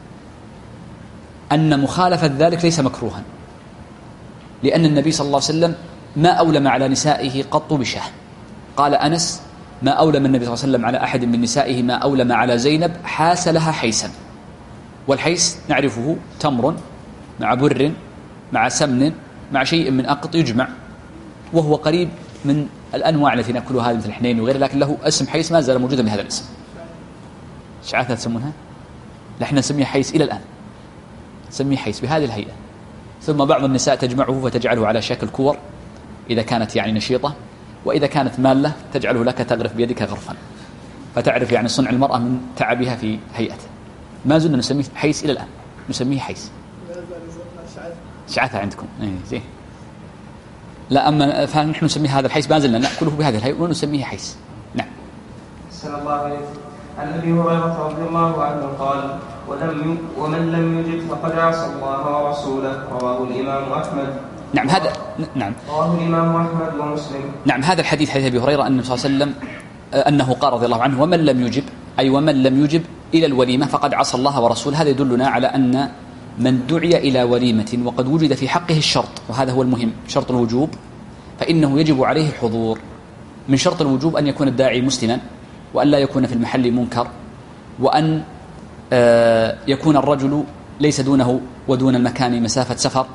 أن مخالفة ذلك ليس مكروها، لأن النبي صلى الله عليه وسلم ما أولم على نسائه قط بشاه. قال أنس: ما أولم النبي صلى الله عليه وسلم على أحد من نسائه ما أولم على زينب حاس لها حيسا. والحيس نعرفه تمر مع بر مع سمن مع شيء من أقط يجمع، وهو قريب من الأنواع التي نأكلها هذه مثل الحنين وغيره، لكن له اسم حيس ما زال موجودا بهذا الاسم. شعاثة تسمونها؟ نحن نسميه حيس إلى الآن، نسميه حيس بهذه الهيئة. ثم بعض النساء تجمعه فتجعله على شكل كور إذا كانت نشيطة، وإذا كانت مالة تجعله لك تغرف بيدك غرفا، فتعرف صنع المرأة من تعبها في هيئته. ما زلنا نسميه حيس إلى الآن، نسميه حيس. شعاثة عندكم زين. لا، أما فنحن نسميه هذا الحيس، ما زلنا نأكله بهذه الهيئة ونسميه حيس. نعم. صلى الله عليه وسلم. عن أبي هريرة رضي الله عنه قال: ومن لم يجب فقد عصى الله ورسوله. رواه الإمام أحمد. نعم، هذا نعم رواه الإمام أحمد ومسلم. نعم، هذا الحديث حديث أبي هريرة أن صلى الله عليه وسلم أنه قال رضي الله عنه: ومن لم يجب، أي ومن لم يجب إلى الوليمة فقد عصى الله ورسوله. هذا يدلنا على أن من دعي إلى وليمة وقد وجد في حقه الشرط، وهذا هو المهم، شرط الوجوب، فإنه يجب عليه الحضور. من شرط الوجوب أن يكون الداعي مسلما، وأن لا يكون في المحل منكر، وأن يكون الرجل ليس دونه ودون المكان مسافة سفر،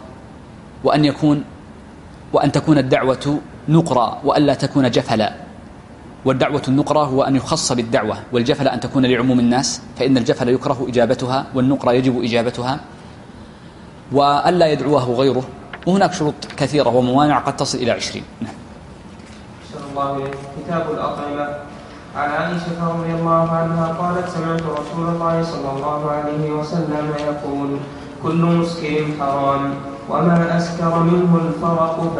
وأن تكون الدعوة نقرة وألا تكون جفلا. والدعوة النقرة هو أن يخص بالدعوة، والجفل أن تكون لعموم الناس، فإن الجفل يكره إجابتها والنقرة يجب إجابتها، وألا يدعوه غيره. وهناك شروط كثيرة وموانع قد تصل إلى 20. نعم. صلى الله عليه. كتاب الأطعمة. عن عائشة رضي الله عنها قالت: سمعت رسول الله صلى الله عليه وسلم يقول: كل مسكر حرام، وما أسكر منه الفرق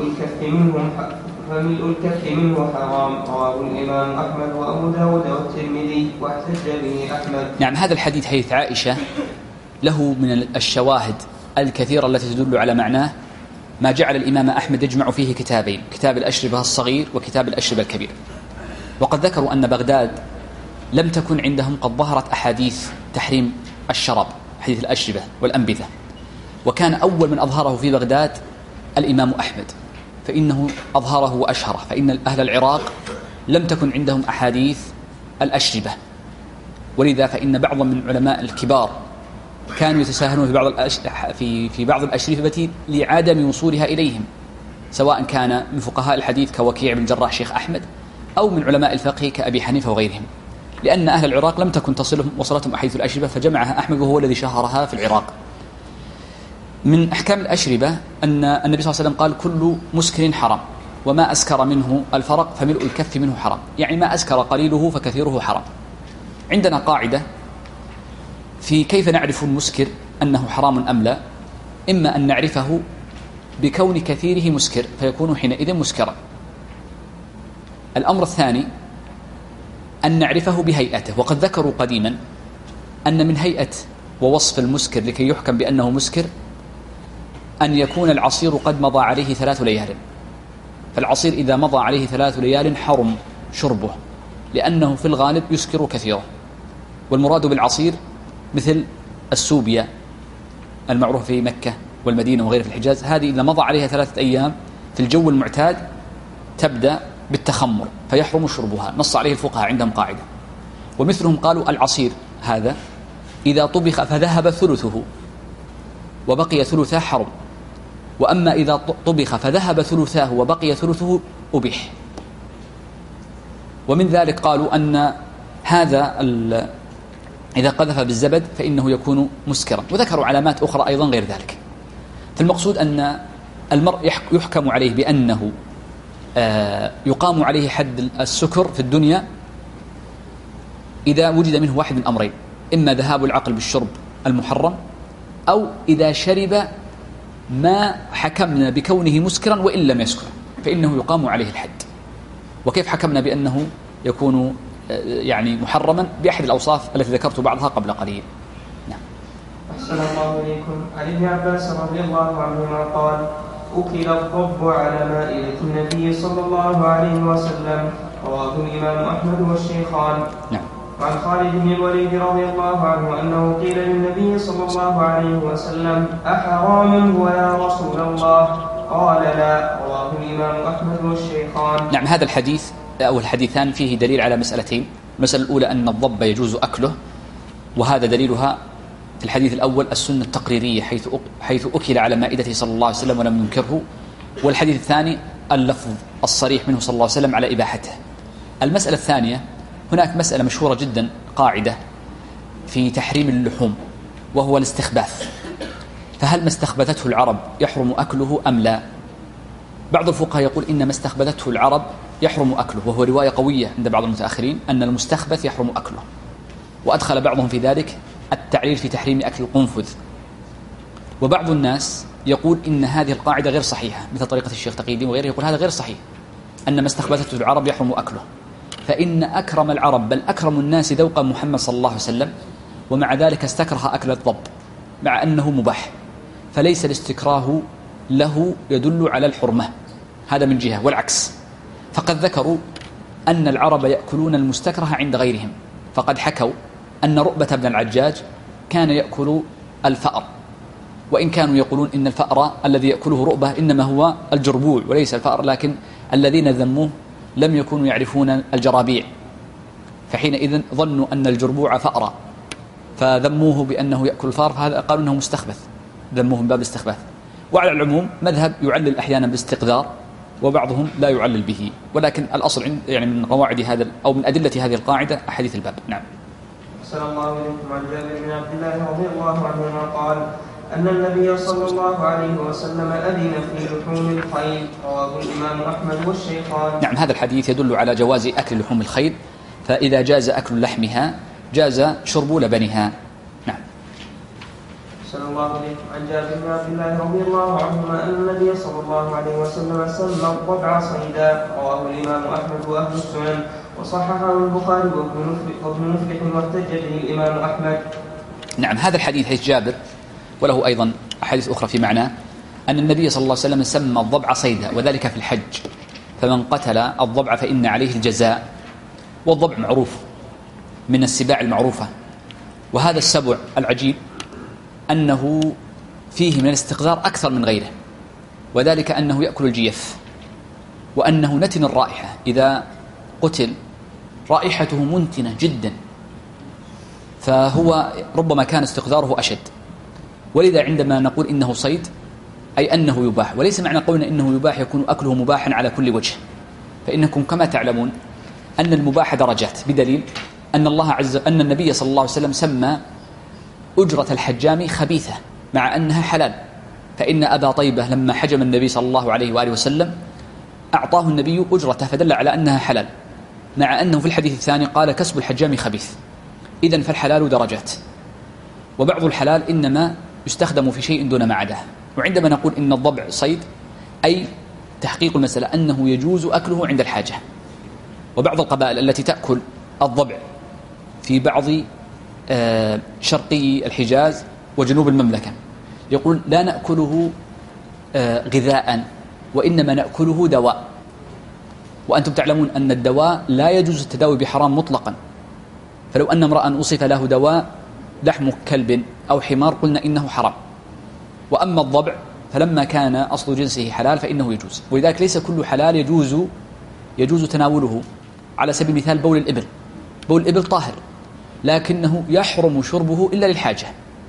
فملء الكف منه حرام. رواه الإمام أحمد وأبو داود والترمذي، واحتج به أحمد. نعم، هذا الحديث حديث عائشة له من الشواهد الكثيرة التي تدل على معناه، ما جعل الإمام أحمد يجمع فيه كتابين: كتاب الأشربة الصغير وكتاب الأشربة الكبير. وقد ذكروا أن بغداد لم تكن عندهم قد ظهرت أحاديث تحريم الشراب، حديث الأشربة والأنبذة، وكان أول من أظهره في بغداد الإمام أحمد، فإنه أظهره وأشهره، فإن أهل العراق لم تكن عندهم أحاديث الأشربة، ولذا فإن بعض من علماء الكبار كانوا يتساهلون في بعض الأشربة لعدم وصولها إليهم، سواء كان من فقهاء الحديث كوكيع بن جراح شيخ أحمد، أو من علماء الفقه كأبي حنيفة وغيرهم، لأن أهل العراق لم تكن وصلتهم أحاديث الأشربة، فجمعها أحمد وهو الذي شهرها في العراق. من أحكام الأشربة أن النبي صلى الله عليه وسلم قال: كل مسكر حرام، وما أسكر منه الفرق فملء الكف منه حرام، يعني ما أسكر قليله فكثيره حرام. عندنا قاعدة في كيف نعرف المسكر أنه حرام أم لا: إما أن نعرفه بكون كثيره مسكر فيكون حينئذ مسكرا. الأمر الثاني أن نعرفه بهيئته. وقد ذكروا قديما أن من هيئة ووصف المسكر لكي يحكم بأنه مسكر أن يكون العصير قد مضى عليه 3 ليال. فالعصير إذا مضى عليه 3 ليال حرم شربه، لأنه في الغالب يسكر كثيرا. والمراد بالعصير مثل السوبيا المعروف في مكة والمدينة وغيره في الحجاز، هذه إذا مضى عليها 3 أيام في الجو المعتاد تبدأ بالتخمر فيحرم شربها، نص عليه الفقهاء عندهم قاعدة. ومثلهم قالوا العصير هذا إذا طبخ فذهب ثلثه وبقي ثلثه حرم، وأما إذا طبخ فذهب ثلثاه وبقي ثلثه أبيح. ومن ذلك قالوا أن هذا إذا قذف بالزبد فإنه يكون مسكرا، وذكروا علامات أخرى أيضا غير ذلك. فالمقصود أن المرء يحكم عليه بأنه يقام عليه حد السكر في الدنيا إذا وجد منه واحد من أمرين: إما ذهاب العقل بالشرب المحرم، أو إذا شرب ما حكمنا بكونه مسكرا وإن لم يسكر فإنه يقام عليه الحد. وكيف حكمنا بأنه يكون يعني محرما؟ بأحد الأوصاف التي ذكرت بعضها قبل قليل. نعم. أحسن الله إليكم. عن ابن عباس رضي الله عنهما قال: أكل الضب على مائدة النبي صلى الله عليه وسلم. رواه الإمام أحمد والشيخان. نعم. وعن خالد بن الوليد رضي الله عنه أنه قيل للنبي صلى الله عليه وسلم: أحرام هو يا رسول الله؟ قال: لا. رواه الإمام أحمد والشيخان. نعم. هذا الحديث أو الحديثان فيه دليل على مسألتين. المسألة الأولى أن الضب يجوز أكله، وهذا دليلها في الحديث الأول السنة التقريرية حيث أكل على مائدته صلى الله عليه وسلم ولم ينكره، والحديث الثاني اللفظ الصريح منه صلى الله عليه وسلم على إباحته. المسألة الثانية، هناك مسألة مشهورة جدا قاعدة في تحريم اللحوم وهو الاستخباث، فهل ما استخبثته العرب يحرم أكله أم لا؟ بعض الفقهاء يقول إن ما استخبثته العرب يحرم أكله، وهو رواية قوية عند بعض المتأخرين أن المستخبث يحرم أكله، وأدخل بعضهم في ذلك التعليل في تحريم أكل القنفذ. وبعض الناس يقول إن هذه القاعدة غير صحيحة، مثل طريقة الشيخ تقي الدين وغيره، يقول هذا غير صحيح أن ما استخبثته العرب يحرم أكله، فإن أكرم العرب بل أكرم الناس ذوقا محمد صلى الله عليه وسلم، ومع ذلك استكره أكل الضب مع أنه مباح، فليس الاستكراه له يدل على الحرمة. هذا من جهة. والعكس، فقد ذكروا أن العرب يأكلون المستكره عند غيرهم، فقد حكوا أن رؤبة بن العجاج كان يأكل الفأر، وإن كانوا يقولون إن الفأر الذي يأكله رؤبة إنما هو الجربوع وليس الفأر، لكن الذين ذموه لم يكونوا يعرفون الجرابيع، فحينئذ ظنوا أن الجربوع فأر فذموه بأنه يأكل الفأر، فهذا قالوا أنه مستخبث، ذموه من باب الاستخباث. وعلى العموم مذهب يعلل أحيانا بالاستقذار وبعضهم لا يعلل به، ولكن الأصل يعني من قواعد هذا أو من أدلة هذه القاعدة أحاديث الباب. نعم. أحسن الله إليكم. عن جابر بن عبد الله رضي الله عنهما قال أن النبي صلى الله عليه وسلم أذن في لحوم الخيل. رواه الإمام أحمد والشيخان. نعم. هذا الحديث يدل على جواز أكل لحوم الخيل، فإذا جاز أكل لحمها جاز شرب لبنها. نعم. أحسن الله إليكم. عن جابر بن عبد الله رضي الله عنهما أن النبي صلى الله عليه وسلم سمى الضبع صيدا. رواه الإمام أحمد وأهل السنن، وصححه البخاري وابن مفلح واحتج به الإمام أحمد. نعم. هذا الحديث حديث جابر، وله أيضا أحاديث أخرى في معناه، أن النبي صلى الله عليه وسلم سمى الضبع صيدا، وذلك في الحج، فمن قتل الضبع فإن عليه الجزاء. والضبع معروف من السباع المعروفة، وهذا السبع العجيب أنه فيه من الاستقذار أكثر من غيره، وذلك أنه يأكل الجيف، وأنه نتن الرائحة، إذا قتل رائحته منتنة جدا، فهو ربما كان استقذاره أشد. ولذا عندما نقول إنه صيد أي أنه يباح، وليس معنى قولنا إنه يباح يكون أكله مباحا على كل وجه، فإنكم كما تعلمون أن المباح درجات، بدليل أن أن النبي صلى الله عليه وسلم سمى أجرة الحجام خبيثة مع أنها حلال، فإن أبا طيبة لما حجم النبي صلى الله عليه وآله وسلم أعطاه النبي أجرته فدل على أنها حلال، مع أنه في الحديث الثاني قال كسب الحجام خبيث. إذن فالحلال درجات، وبعض الحلال إنما يستخدم في شيء دون ما عداه. وعندما نقول إن الضبع صيد أي تحقيق المسألة أنه يجوز أكله عند الحاجة. وبعض القبائل التي تأكل الضبع في بعض شرقي الحجاز وجنوب المملكة، يقول لا نأكله غذاء وإنما نأكله دواء، وأنتم تعلمون أن الدواء لا يجوز التداوي بحرام مطلقا، فلو أن امرأ أصف له دواء لحم كلب أو حمار قلنا إنه حرام. وأما الضبع فلما كان أصل جنسه حلال فإنه يجوز، ولذلك ليس كل حلال يجوز تناوله. على سبيل المثال بول الإبل، بول الإبل طاهر لكنه يحرم شربه إلا للحاجة،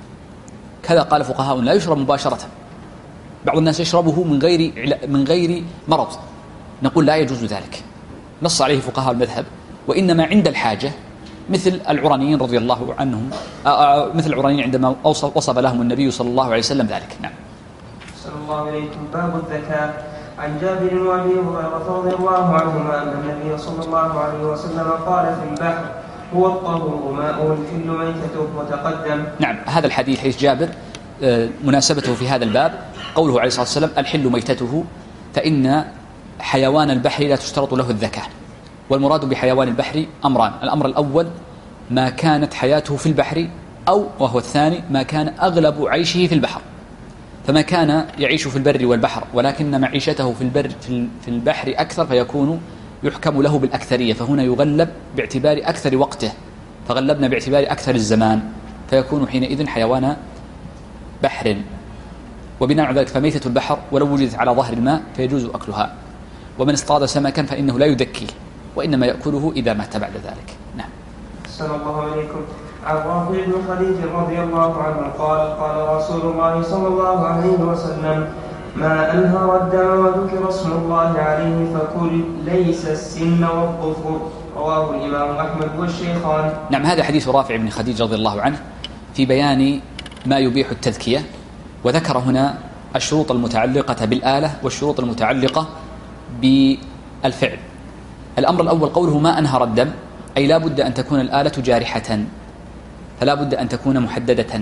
كذا قال فقهاء لا يشرب مباشرة. بعض الناس يشربه من غير مرض، نقول لا يجوز ذلك، نص عليه فقهاء المذهب، وإنما عند الحاجة، مثل العرانيين رضي الله عنهم، مثل العرانيين عندما وصف لهم النبي صلى الله عليه وسلم ذلك. نعم. صلى الله عليكم. باب الزكاة. عن جابر وابي هريرة رضي الله عنهما أن النبي صلى الله عليه وسلم قال في البحر هو الطهور ماءه الحل ميتته وتقدم. نعم، هذا الحديث حديث جابر مناسبته في هذا الباب قوله عليه الصلاة والسلام الحل ميتته، فإن حيوان البحر لا تشترط له الزكاة. والمراد بحيوان البحر أمران: الأمر الأول ما كانت حياته في البحر، أو وهو الثاني ما كان أغلب عيشه في البحر. فما كان يعيش في البر والبحر ولكن معيشته في البحر أكثر فيكون يحكم له بالأكثرية، فهنا يغلب باعتبار أكثر وقته، فغلبنا باعتبار أكثر الزمان، فيكون حينئذ حيوان بحر. وبناء على ذلك فميتة البحر ولو وجدت على ظهر الماء فيجوز أكلها. ومن اصطاد سمكا فإنه لا يدكيه، وإنما يأكله إذا مات بعد ذلك. نعم. السلام الله عليكم. عن رافع بن خديج رضي الله عنه قال قال رسول الله صلى الله عليه وسلم ما أنهر الدم وذكر اسم الله عليه فكل ليس السن والظفر. رواه الإمام أحمد والشيخان. نعم، هذا حديث رافع بن خديج رضي الله عنه في بيان ما يبيح التذكية، وذكر هنا الشروط المتعلقة بالآلة والشروط المتعلقة بالفعل. الأمر الأول قوله ما أنهر الدم، أي لا بد أن تكون الآلة جارحة، فلا بد أن تكون محددة.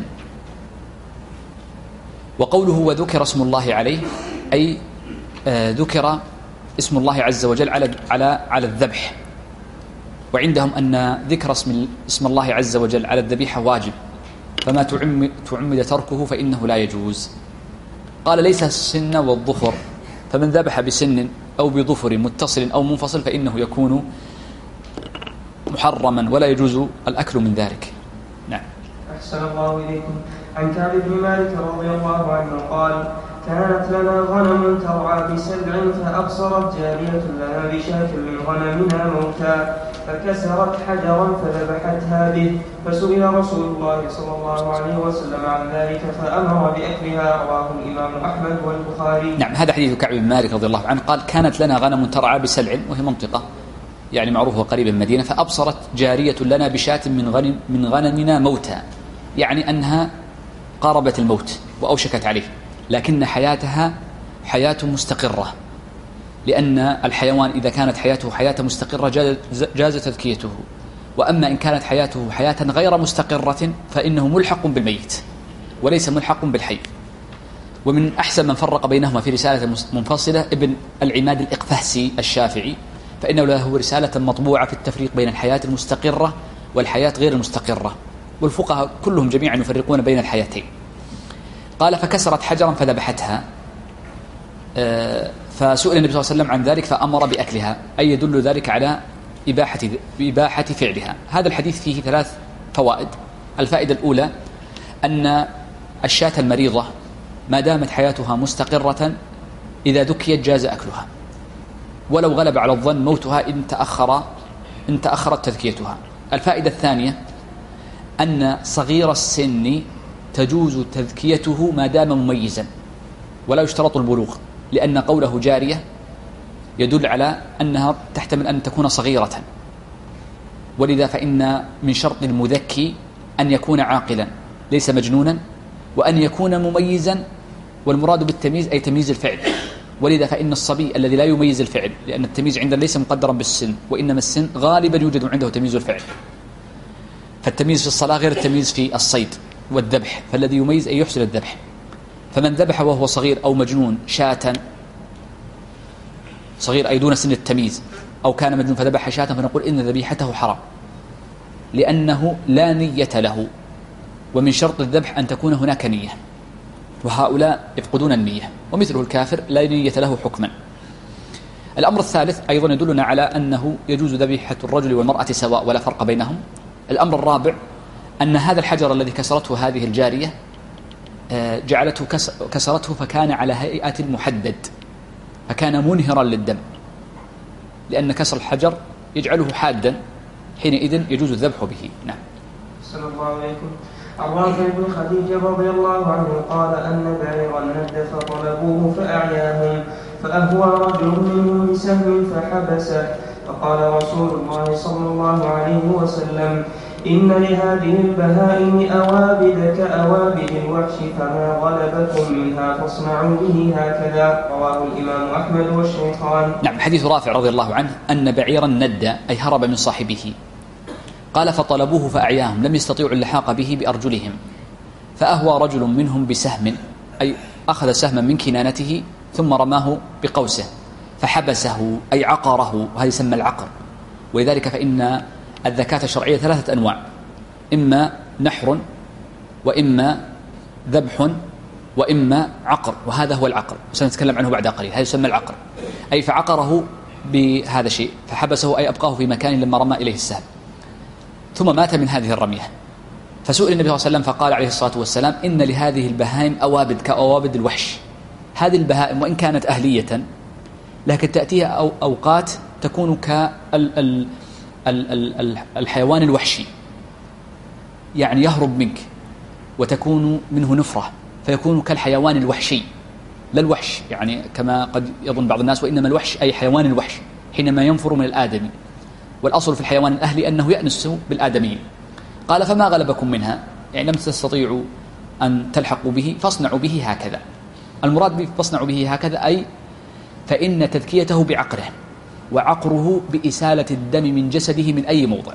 وقوله وذكر اسم الله عليه، أي ذكر اسم الله عز وجل على الذبح، وعندهم أن ذكر اسم الله عز وجل على الذبيحة واجب، فما تعمد تركه فإنه لا يجوز. قال ليس السن والظفر، فمن ذبح بسن أو بظفر متصل أو منفصل فإنه يكون محرما ولا يجوز الأكل من ذلك. نعم. أحسن الله إليكم. عن كعب بن مالك رضي الله عنه قال كانت لنا غنم ترعى بسبع فأبصرت جارية لنا بشاة من غنمنا موتى فكسرت حجرا فذبحتها به، فسئل رسول الله صلى الله عليه وسلم عن ذلك فأمر بأكلها. رواه الإمام أحمد والبخاري. نعم، هذا حديث كعب بن مالك رضي الله عنه قال كانت لنا غنم ترعى بسلع، وهي منطقة يعني معروفة وقريبة من المدينة، فأبصرت جارية لنا بشاة من غنمنا موتى، يعني أنها قاربت الموت وأوشكت عليه، لكن حياتها حياة مستقرة، لأن الحيوان إذا كانت حياته حياة مستقرة جاز تذكيته، وأما إن كانت حياته حياة غير مستقرة فإنه ملحق بالميت وليس ملحق بالحي. ومن أحسن من فرق بينهما في رسالة منفصلة ابن العماد الإقفهسي الشافعي، فإنه له رسالة مطبوعة في التفريق بين الحياة المستقرة والحياة غير المستقرة، والفقهاء كلهم جميعا يفرقون بين الحياتين. قال فكسرت حجرا فذبحتها، فسئل النبي صلى الله عليه وسلم عن ذلك فأمر بأكلها، أي يدل ذلك على إباحة فعلها. هذا الحديث فيه 3 فوائد. الفائدة الأولى أن الشاة المريضة ما دامت حياتها مستقرة إذا ذكيت جاز أكلها، ولو غلب على الظن موتها إن تأخرت تذكيتها. الفائدة الثانية أن صغير السن تجوز تذكيته ما دام مميزا ولا يشترط البلوغ، لأن قوله جارية يدل على أنها تحتمل أن تكون صغيرة، ولذا فإن من شرط المذكي أن يكون عاقلا ليس مجنونا، وأن يكون مميزا، والمراد بالتمييز أي تمييز الفعل. ولذا فإن الصبي الذي لا يميز الفعل، لأن التمييز عندنا ليس مقدرا بالسن، وإنما السن غالبا يوجد عنده تمييز الفعل، فالتمييز في الصلاة غير التمييز في الصيد والذبح، فالذي يميز أن يحسن الذبح. فمن ذبح وهو صغير أو مجنون شاة، صغير أي دون سن التمييز، أو كان مجنون فذبح شاة، فنقول إن ذبيحته حرام، لأنه لا نية له، ومن شرط الذبح أن تكون هناك نية، وهؤلاء يفقدون النية، ومثله الكافر لا نية له حكما. الأمر الثالث أيضا يدلنا على أنه يجوز ذبيحة الرجل والمرأة سواء ولا فرق بينهم. الأمر الرابع أن هذا الحجر الذي كسرته هذه الجارية كسرته فكان على هيئة محدد، فكان منهرا للدم، لأن كسر الحجر يجعله حادا، حينئذ يجوز الذبح به. نعم. صلى الله عليكم. عن رافع بن خديج رضي الله عنه قال أن بعيرا ند فطلبوه فأعياهم، فأهوى رجل منهم بسهم فحبسه، فقال رسول الله صلى الله عليه وسلم: إن لهذه البهائم أوابد كأوابد الوحش، فما غلبكم منها فاصنعوا به هكذا. رواه الإمام أحمد والشيخان. نعم. حديث رافع رضي الله عنه أن بعيرا ند أي هرب من صاحبه، قال فطلبوه فأعياهم، لم يستطيعوا اللحاق به بأرجلهم، فأهوى رجل منهم بسهم أي أخذ سهما من كنانته ثم رماه بقوسه، فحبسه أي عقره، وهذا يسمى العقر. ولذلك فإن الذكاة الشرعية 3 أنواع: إما نحر، وإما ذبح، وإما عقر، وهذا هو العقر، وسنتكلم عنه بعد قليل. هذا يسمى العقر، أي فعقره بهذا الشيء، فحبسه أي أبقاه في مكان لما رمى إليه السهم، ثم مات من هذه الرمية. فسئل النبي صلى الله عليه وسلم فقال عليه الصلاة والسلام: إن لهذه البهائم أوابد كأوابد الوحش. هذه البهائم وإن كانت أهلية، لكن تأتيها أوقات تكون كالحيوان الوحشي، يعني يهرب منك وتكون منه نفرة، فيكون كالحيوان الوحشي، لا الوحش يعني كما قد يظن بعض الناس، وإنما الوحش أي حيوان الوحش حينما ينفر من الآدمي، والأصل في الحيوان الأهلي أنه يأنس بالآدميين. قال فما غلبكم منها، يعني لم تستطيعوا أن تلحقوا به فاصنعوا به هكذا. المراد فاصنعوا به هكذا أي فإن تذكيته بعقره، وعقره بإسالة الدم من جسده من أي موضع،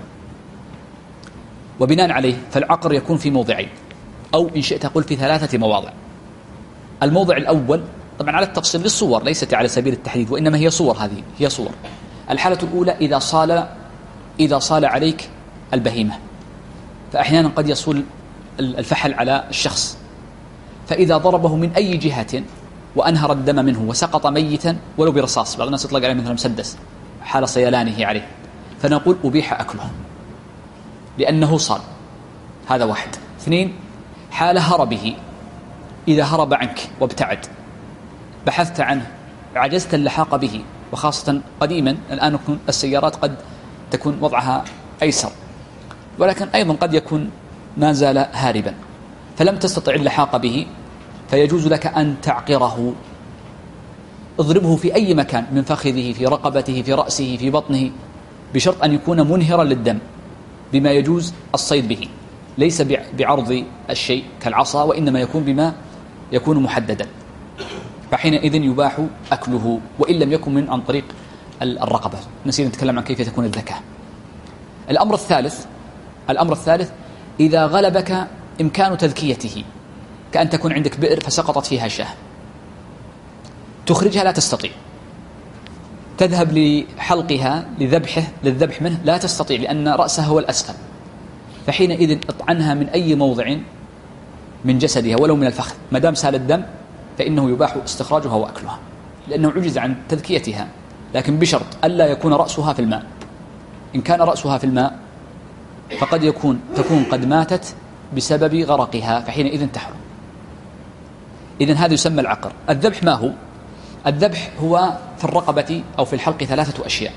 وبناء عليه فالعقر يكون في موضعين، أو إن شئت قل في 3 مواضع. الموضع الأول طبعا على التفصيل للصور، ليست على سبيل التحديد، وإنما هي صور، هذه هي صور. الحالة الأولى إذا صال عليك البهيمة، فأحيانا قد يصول الفحل على الشخص، فإذا ضربه من أي جهة وأنهر الدم منه وسقط ميتا ولو برصاص، بعض الناس يطلق عليه مثلا مسدس حال صيلانه عليه، فنقول أبيح أكله لأنه صال. هذا 1. 2 حال هربه، إذا هرب عنك وابتعد، بحثت عنه، عجزت اللحاق به، وخاصة قديما الآن السيارات قد تكون وضعها أيسر، ولكن أيضا قد يكون ما زال هاربا، فلم تستطع اللحاق به، فيجوز لك أن تعقره، اضربه في أي مكان، من فخذه، في رقبته، في رأسه، في بطنه، بشرط أن يكون منهرا للدم بما يجوز الصيد به، ليس بعرض الشيء كالعصا، وإنما يكون بما يكون محددا، فحينئذ يباح أكله، وإن لم يكن من عن طريق الرقبة. نسينا نتكلم عن كيف تكون الذكاة. الأمر الثالث إذا غلبك إمكان تذكيته، كأن تكون عندك بئر فسقطت فيها شاة، تخرجها لا تستطيع، تذهب لحلقها للذبح منه لا تستطيع، لأن رأسها هو الأسفل، فحينئذ اطعنها من أي موضع من جسدها ولو من الفخذ، ما دام سال الدم فإنه يباح استخراجها وأكلها، لأنه عجز عن تذكيتها، لكن بشرط ألا يكون رأسها في الماء. إن كان رأسها في الماء فقد تكون قد ماتت بسبب غرقها، فحينئذ تحرم. إذن هذا يسمى العقر. الذبح ما هو؟ الذبح هو في الرقبة أو في الحلق 3 أشياء: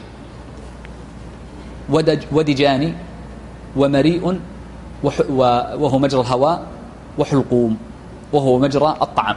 ودجان، ومريء وهو مجرى الهواء، وحلقوم وهو مجرى الطعام.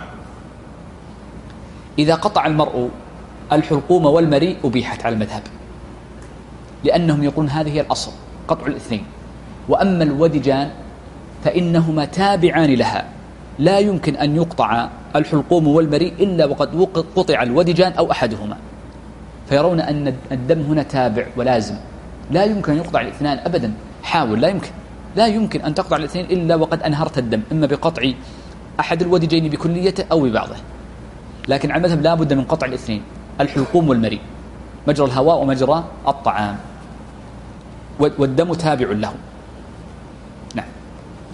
إذا قطع المرء الحلقوم والمريء أبيحت على المذهب، لأنهم يقولون هذه هي الأصل، قطع الاثنين. وأما الودجان فإنهما تابعان لها، لا يمكن أن يقطع الحلقوم والمريء إلا وقد قطع الودجان أو أحدهما، فيرون أن الدم هنا تابع ولازم، لا يمكن أن يقطع الاثنان أبدا. حاول، لا يمكن أن تقطع الاثنين إلا وقد أنهرت الدم، إما بقطع أحد الودجين بكليته أو ببعضه، لكن على المذهب لا بد من قطع الاثنين، الحلقوم والمريء، مجرى الهواء ومجرى الطعام، والدم تابع له.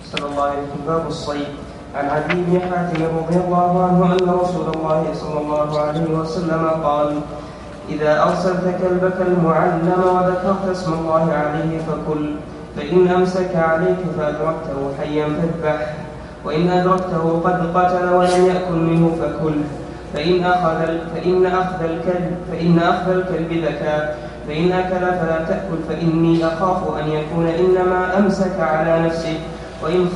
صلى الله عليه وسلم. باب الصيد. عن عدي بن حاتم رضي الله عنه أن رسول الله صلى الله عليه وسلم قال: إذا أرسلت كلبك المعلم وذكرت اسم الله عليه فكل، فإن أمسك عليك فأدركته حيا فاذبحه، وإن أدركته قد قتل ولم يأكل منه فكل، فإن أخذ الكلب ذكاة، فإن أكل فلا تأكل، فإني أخاف أن يكون إنما أمسك على نفسه، وإن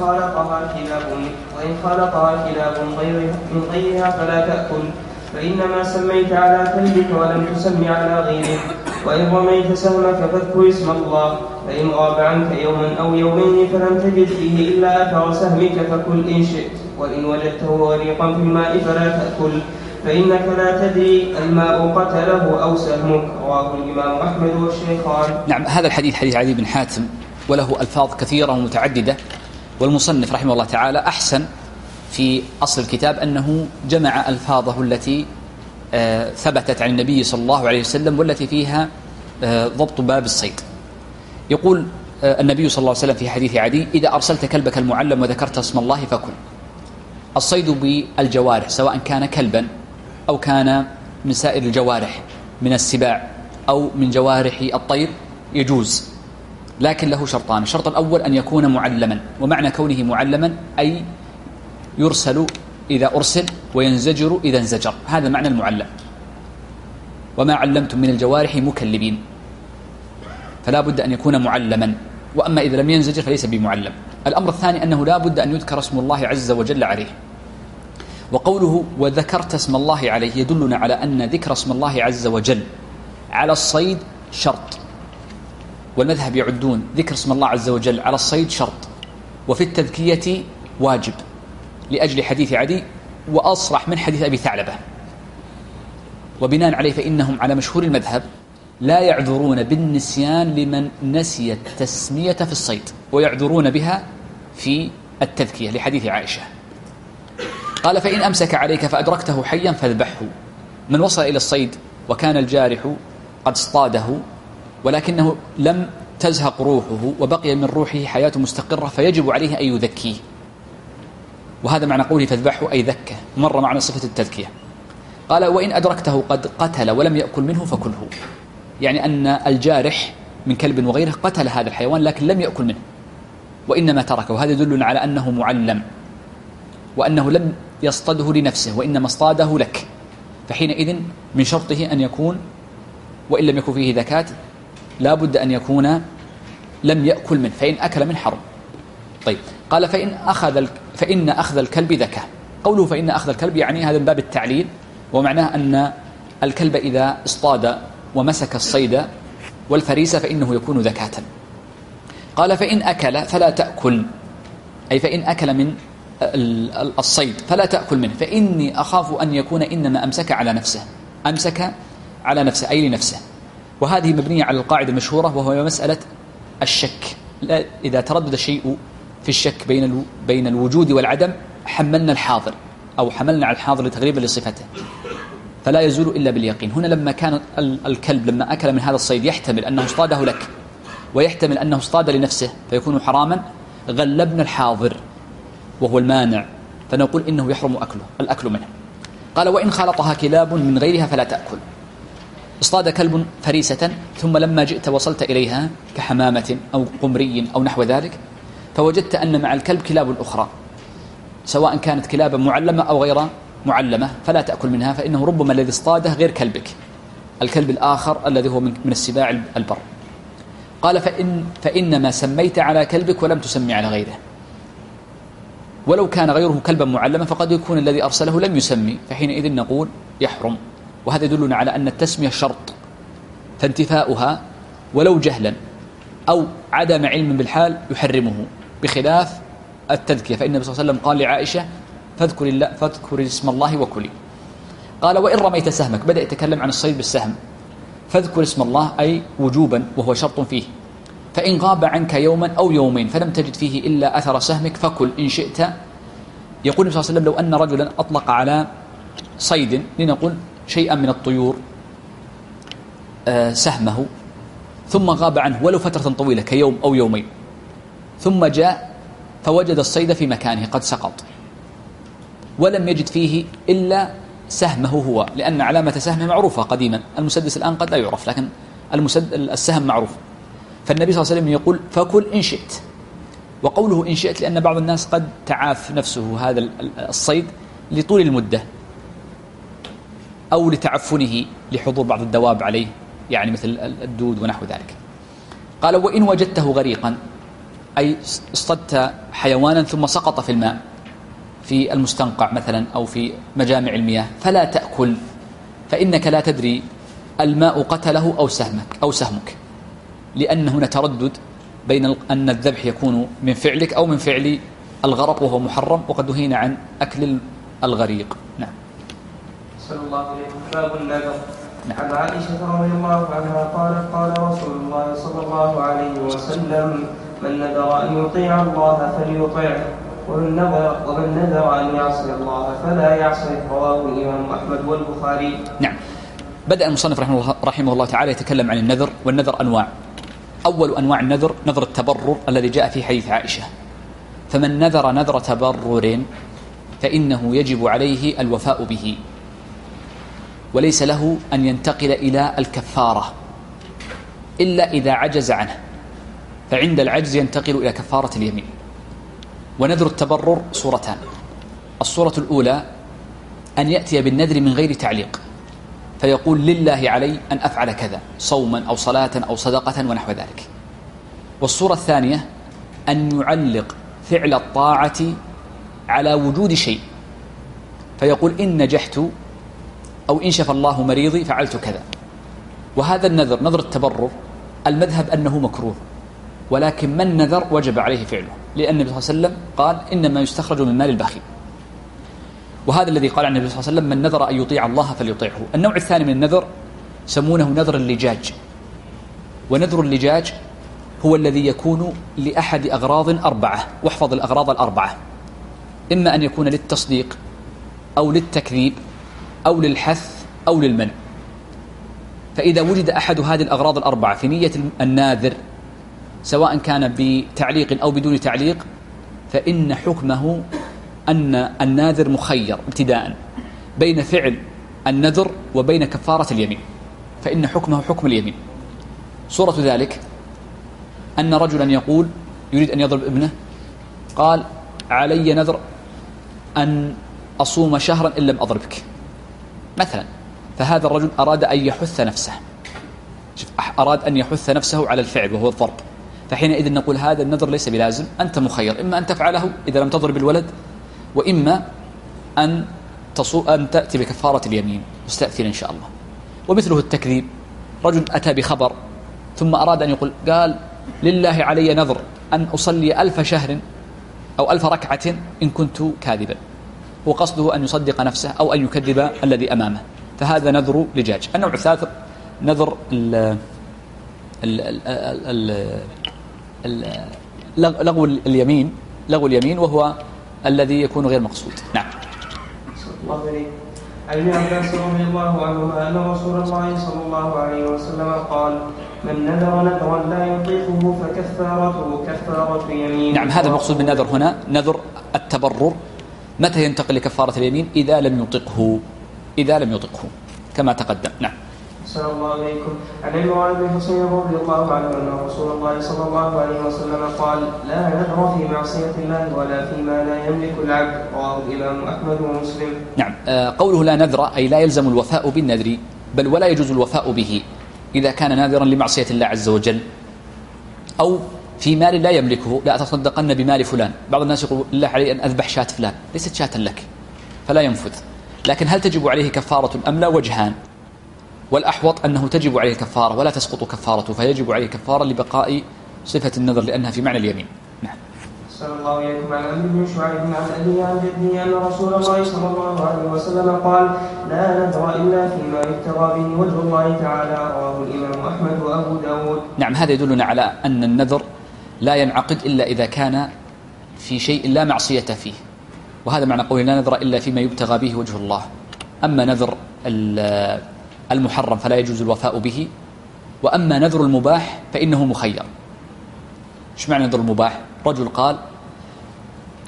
خالطها كلاب من غيرها فلا تأكل، فإنما سميت على كلبك ولم تسم على غيره، وإن رميت سهمك فاذكر اسم الله، فإن غاب عنك يوما أو يومين فلم تجد فيه إلا أثر سهمك فكل إن شئت، وإن وجدته غريقا في الماء فلا تأكل، فإنك لا تدري الماء قتله أو سهمك. رواه الإمام أحمد والشيخان. نعم، هذا الحديث حديث عدي بن حاتم وله ألفاظ كثيرة ومتعددة، والمصنف رحمه الله تعالى أحسن في أصل الكتاب أنه جمع ألفاظه التي ثبتت عن النبي صلى الله عليه وسلم والتي فيها ضبط باب الصيد. يقول النبي صلى الله عليه وسلم في حديث عدي: إذا أرسلت كلبك المعلم وذكرت اسم الله فكل. الصيد بالجوارح سواء كان كلبا أو كان من سائر الجوارح من السباع أو من جوارح الطير يجوز، لكن له شرطان. الشرط الأول أن يكون معلما، ومعنى كونه معلما أي يرسل إذا أرسل وينزجر إذا انزجر، هذا معنى المعلم. وما علمتم من الجوارح مكلبين، فلا بد أن يكون معلما، وأما إذا لم ينزجر فليس بمعلم. الأمر الثاني أنه لا بد أن يذكر اسم الله عز وجل عليه. وقوله وذكرت اسم الله عليه يدلنا على أن ذكر اسم الله عز وجل على الصيد شرط، والمذهب يعدون ذكر اسم الله عز وجل على الصيد شرط، وفي التذكية واجب، لأجل حديث عدي وأصرح من حديث أبي ثعلبة. وبناء عليه فإنهم على مشهور المذهب لا يعذرون بالنسيان لمن نسي التسمية في الصيد، ويعذرون بها في التذكية لحديث عائشة. قال: فإن أمسك عليك فأدركته حيا فاذبحه. من وصل إلى الصيد وكان الجارح قد اصطاده ولكنه لم تزهق روحه وبقي من روحه حياة مستقرة فيجب عليه أن يذكيه، وهذا معنى قوله فاذبحه أي ذكه، مر معنى صفة التذكية. قال: وإن أدركته قد قتل ولم يأكل منه فكله، يعني أن الجارح من كلب وغيره قتل هذا الحيوان لكن لم يأكل منه وإنما تركه، وهذا يدلنا على أنه معلم، وأنه لم يصطاده لنفسه وإنما اصطاده لك، فحينئذ من شرطه أن يكون وإن لم يكن فيه ذكاة لا بد أن يكون لم يأكل منه، فإن أكل من حرم. طيب، قال: فإن أخذ الكلب ذكاة. قوله فإن أخذ الكلب يعني هذا من باب التعليل، ومعناه أن الكلب إذا اصطاد ومسك الصيد والفريسة فإنه يكون ذكاة. قال: فإن أكل فلا تأكل، أي فإن أكل من الصيد فلا تأكل منه، فإني أخاف أن يكون إنما أمسك على نفسه أي لنفسه. وهذه مبنية على القاعدة المشهورة، وهو مسألة الشك. إذا تردد الشيء في الشك بين الوجود والعدم حملنا الحاضر أو حملنا على الحاضر لتغريبا لصفته، فلا يزول إلا باليقين. هنا لما كان الكلب لما أكل من هذا الصيد يحتمل أنه اصطاده لك ويحتمل أنه اصطاد لنفسه فيكون حراما، غلبنا الحاضر وهو المانع، فنقول إنه يحرم الأكل منه. قال: وإن خالطها كلاب من غيرها فلا تأكل. اصطاد كلب فريسة ثم لما جئت وصلت إليها كحمامة أو قمري أو نحو ذلك، فوجدت أن مع الكلب كلاب أخرى سواء كانت كلابا معلمة أو غير معلمة فلا تأكل منها، فإنه ربما الذي اصطاده غير كلبك، الكلب الآخر الذي هو من السباع البر. قال: فإنما سميت على كلبك ولم تسمي على غيره. ولو كان غيره كلبا معلما فقد يكون الذي أرسله لم يسمي، فحينئذ نقول يحرم. وهذا يدلنا على أن التسمية شرط، فانتفاؤها ولو جهلا أو عدم علم بالحال يحرمه، بخلاف التذكية، فإن النبي صلى الله عليه وسلم قال لعائشة: فاذكر اسم الله وكلي. قال: وإن رميت سهمك، بدأ يتكلم عن الصيد بالسهم، فاذكر اسم الله أي وجوبا وهو شرط فيه. فإن غاب عنك يوما أو يومين فلم تجد فيه إلا أثر سهمك فكل إن شئت. يقول النبي صلى الله عليه وسلم: لو أن رجلا أطلق على صيد لنقول شيئا من الطيور سهمه ثم غاب عنه ولو فترة طويلة كيوم أو يومين، ثم جاء فوجد الصيد في مكانه قد سقط ولم يجد فيه إلا سهمه هو، لأن علامة سهمه معروفة قديما، المسدس الآن قد لا يعرف، لكن السهم معروف. فالنبي صلى الله عليه وسلم يقول فكل إن شئت، وقوله إن شئت لأن بعض الناس قد تعاف نفسه هذا الصيد لطول المدة أو لتعفنه لحضور بعض الدواب عليه، يعني مثل الدود ونحو ذلك. قال وإن وجدته غريقا، أي اصطدت حيوانا ثم سقط في الماء في المستنقع مثلا أو في مجامع المياه، فلا تأكل، فإنك لا تدري الماء قتله أو سهمك، لأن هنا تردد بين أن الذبح يكون من فعلك أو من فعل الغرق وهو محرم، وقد نهينا عن أكل الغريق. نعم. صلى الله عليه وسلم. باب النذر. عن عائشة رضي الله عنها قالت قال رسول الله صلى الله عليه وسلم من نذر أن يطيع الله فليطعه ومن نذر أن يعصي الله فلا يعصيه. رواه الإمام أحمد والبخاري. نعم. بدأ المصنف رحمه الله تعالى يتكلم عن النذر، والنذر أنواع. أول أنواع النذر نذر التبرر الذي جاء في حديث عائشة، فمن نذر نذر تبرر فإنه يجب عليه الوفاء به، وليس له أن ينتقل إلى الكفارة إلا إذا عجز عنه، فعند العجز ينتقل إلى كفارة اليمين. ونذر التبرر صورتان: الصورة الأولى أن يأتي بالنذر من غير تعليق، فيقول لله علي أن أفعل كذا، صوما أو صلاة أو صدقة ونحو ذلك. والصورة الثانية أن يعلق فعل الطاعة على وجود شيء، فيقول إن نجحت أو إن شفى الله مريضي فعلت كذا. وهذا النذر نذر التبرر المذهب أنه مكروه، ولكن من نذر وجب عليه فعله، لأن النبي صلى الله عليه وسلم قال إنما يستخرج من مال البخيل. وهذا الذي قال عن النبي صلى الله عليه وسلم من نذر أن يطيع الله فليطيعه. النوع الثاني من النذر سمونه نذر اللجاج. ونذر اللجاج هو الذي يكون لأحد أغراض 4، واحفظ الأغراض 4، إما أن يكون للتصديق أو للتكذيب أو للحث أو للمنع. فإذا وجد أحد هذه الأغراض 4 في نية الناذر، سواء كان بتعليق أو بدون تعليق، فإن حكمه أن الناذر مخير ابتداء بين فعل النذر وبين كفارة اليمين، فإن حكمه حكم اليمين. صورة ذلك أن رجلا يقول يريد أن يضرب ابنه، قال علي نذر أن أصوم شهرا إن لم أضربك مثلا، فهذا الرجل أراد أن يحث نفسه، أراد أن يحث نفسه على الفعل وهو الضرب، فحينئذ نقول هذا النذر ليس بلازم، أنت مخير، إما أن تفعله إذا لم تضرب الولد، وإما أن تأتي بكفارة اليمين مستأثر إن شاء الله. ومثله التكذيب، رجل أتى بخبر ثم أراد أن يقول، قال لله علي نذر أن أصلي 1000 شهر أو 1000 ركعة إن كنت كاذبا، وقصده أن يصدق نفسه أو أن يكذب الذي أمامه، فهذا نذر لجاج. النوع الثالث نذر لغو اليمين، وهو الذي يكون غير مقصود. نعم. الله عليه. عن ابن عباس رضي الله عنهما أن رسول الله صلى الله عليه وسلم قال من نذر نذرا لا يطيقه فكفارته كفارة يمين. نعم، هذا المقصود بالنذر هنا نذر التبرر. متى ينتقل لكفارة اليمين؟ إذا لم يطقه كما تقدم. نعم. صلى الله عليكم. عن عمران بن حسين رضي الله عنه أن رسول الله صلى الله عليه وسلم قال لا نذر في معصية الله ولا فيما لا يملك العبد. رواه الإمام أحمد ومسلم. نعم. قوله لا نذر أي لا يلزم الوفاء بالنذر، بل ولا يجوز الوفاء به إذا كان ناذرا لمعصية الله عز وجل أو في مال لا يملكه. لا أتصدقن بمال فلان، بعض الناس يقول الله علي أن أذبح شاة فلان، ليست شاة لك فلا ينفذ. لكن هل تجب عليه كفارة أم لا؟ وجهان، والأحوط أنه تجب عليه كفارة ولا تسقط كفارته، فيجب عليه كفارة لبقاء صفة النذر لأنها في معنى اليمين. نعم. صلى الله عليكم. عن عبد بن شعيب عن أبيه عن جده أن رسول الله صلى الله عليه وسلم قال لا نذر إلا فيما يبتغى به وجه الله تعالى. رواه الإمام أحمد وأبو داود. نعم، هذا يدلنا على أن النذر لا ينعقد إلا إذا كان في شيء لا معصية فيه، وهذا معنى قول لا نذر إلا فيما يبتغى به وجه الله. أما نذر المحرم فلا يجوز الوفاء به، وأما نذر المباح فإنه مخير. إيش معنى نذر المباح؟ رجل قال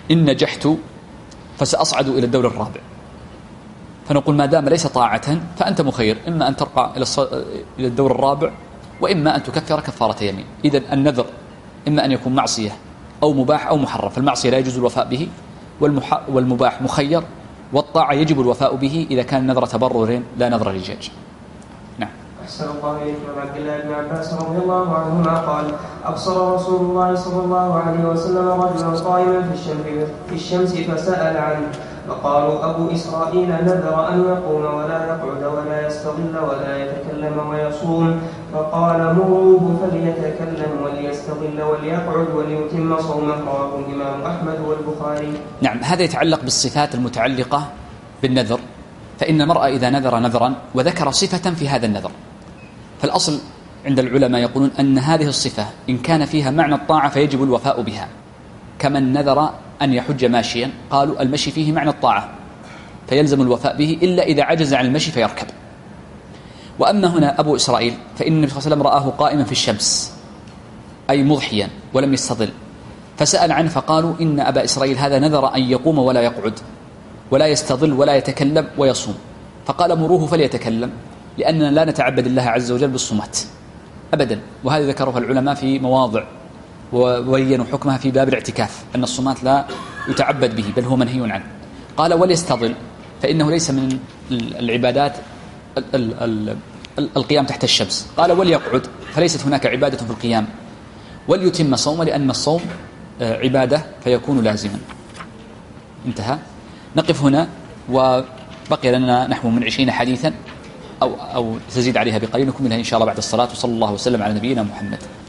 إن نجحت فسأصعد إلى الدور الرابع، فنقول ما دام ليس طاعة فأنت مخير، إما أن ترقى إلى الدور الرابع وإما أن تكفر كفارة يمين. إذن النذر إما أن يكون معصية أو مباح أو محرم، فالمعصية لا يجوز الوفاء به، والمباح مخير، والطاعة يجب الوفاء به إذا كان نذر تبرر لا نذر لجاج. نعم. أحسن الله إليكم. عن عبد الله بن عباس رضي الله عنهما قال: أبصر رسول الله صلى الله عليه وسلم رجلا قائما في الشمس فسأل عنه، فقالوا: أبو إسرائيل نذر أن يقوم ولا يقعد ولا يستظل ولا يتكلم ويصوم، فقال: مروه فليتكلم وليستظل وليقعد وليتم صومه. رواه الإمام أحمد والبخاري. نعم، هذا يتعلق بالصفات المتعلقة بالنذر. فإن المرء إذا نذر نذرا وذكر صفة في هذا النذر، فالأصل عند العلماء يقولون أن هذه الصفة إن كان فيها معنى الطاعة فيجب الوفاء بها، كمن نذر أن يحج ماشيا، قالوا المشي فيه معنى الطاعة فيلزم الوفاء به إلا إذا عجز عن المشي فيركب. وأما هنا أبو إسرائيل فإن النبي صلى الله عليه وسلم رآه قائما في الشمس أي مضحيا ولم يستظل، فسأل عنه فقالوا: إن أبا إسرائيل هذا نذر أن يقوم ولا يقعد ولا يستظل ولا يتكلم ويصوم، فقال: مروه فليتكلم، لأننا لا نتعبد الله عز وجل بالصمات أبدا. وهذا ذكره العلماء في مواضع وبينوا حكمها في باب الاعتكاف، أن الصمات لا يتعبد به بل هو منهي عنه. قال: وليستظل، فإنه ليس من العبادات القيام تحت الشمس. قال: وليقعد، فليست هناك عبادة في القيام. وليتم صومه، لأن الصوم عبادة فيكون لازما. انتهى. نقف هنا، وبقي لنا نحو من 20 حديثا أو تزيد عليها بقليل، نكملها إن شاء الله بعد الصلاة. وصلى الله وسلم على نبينا محمد.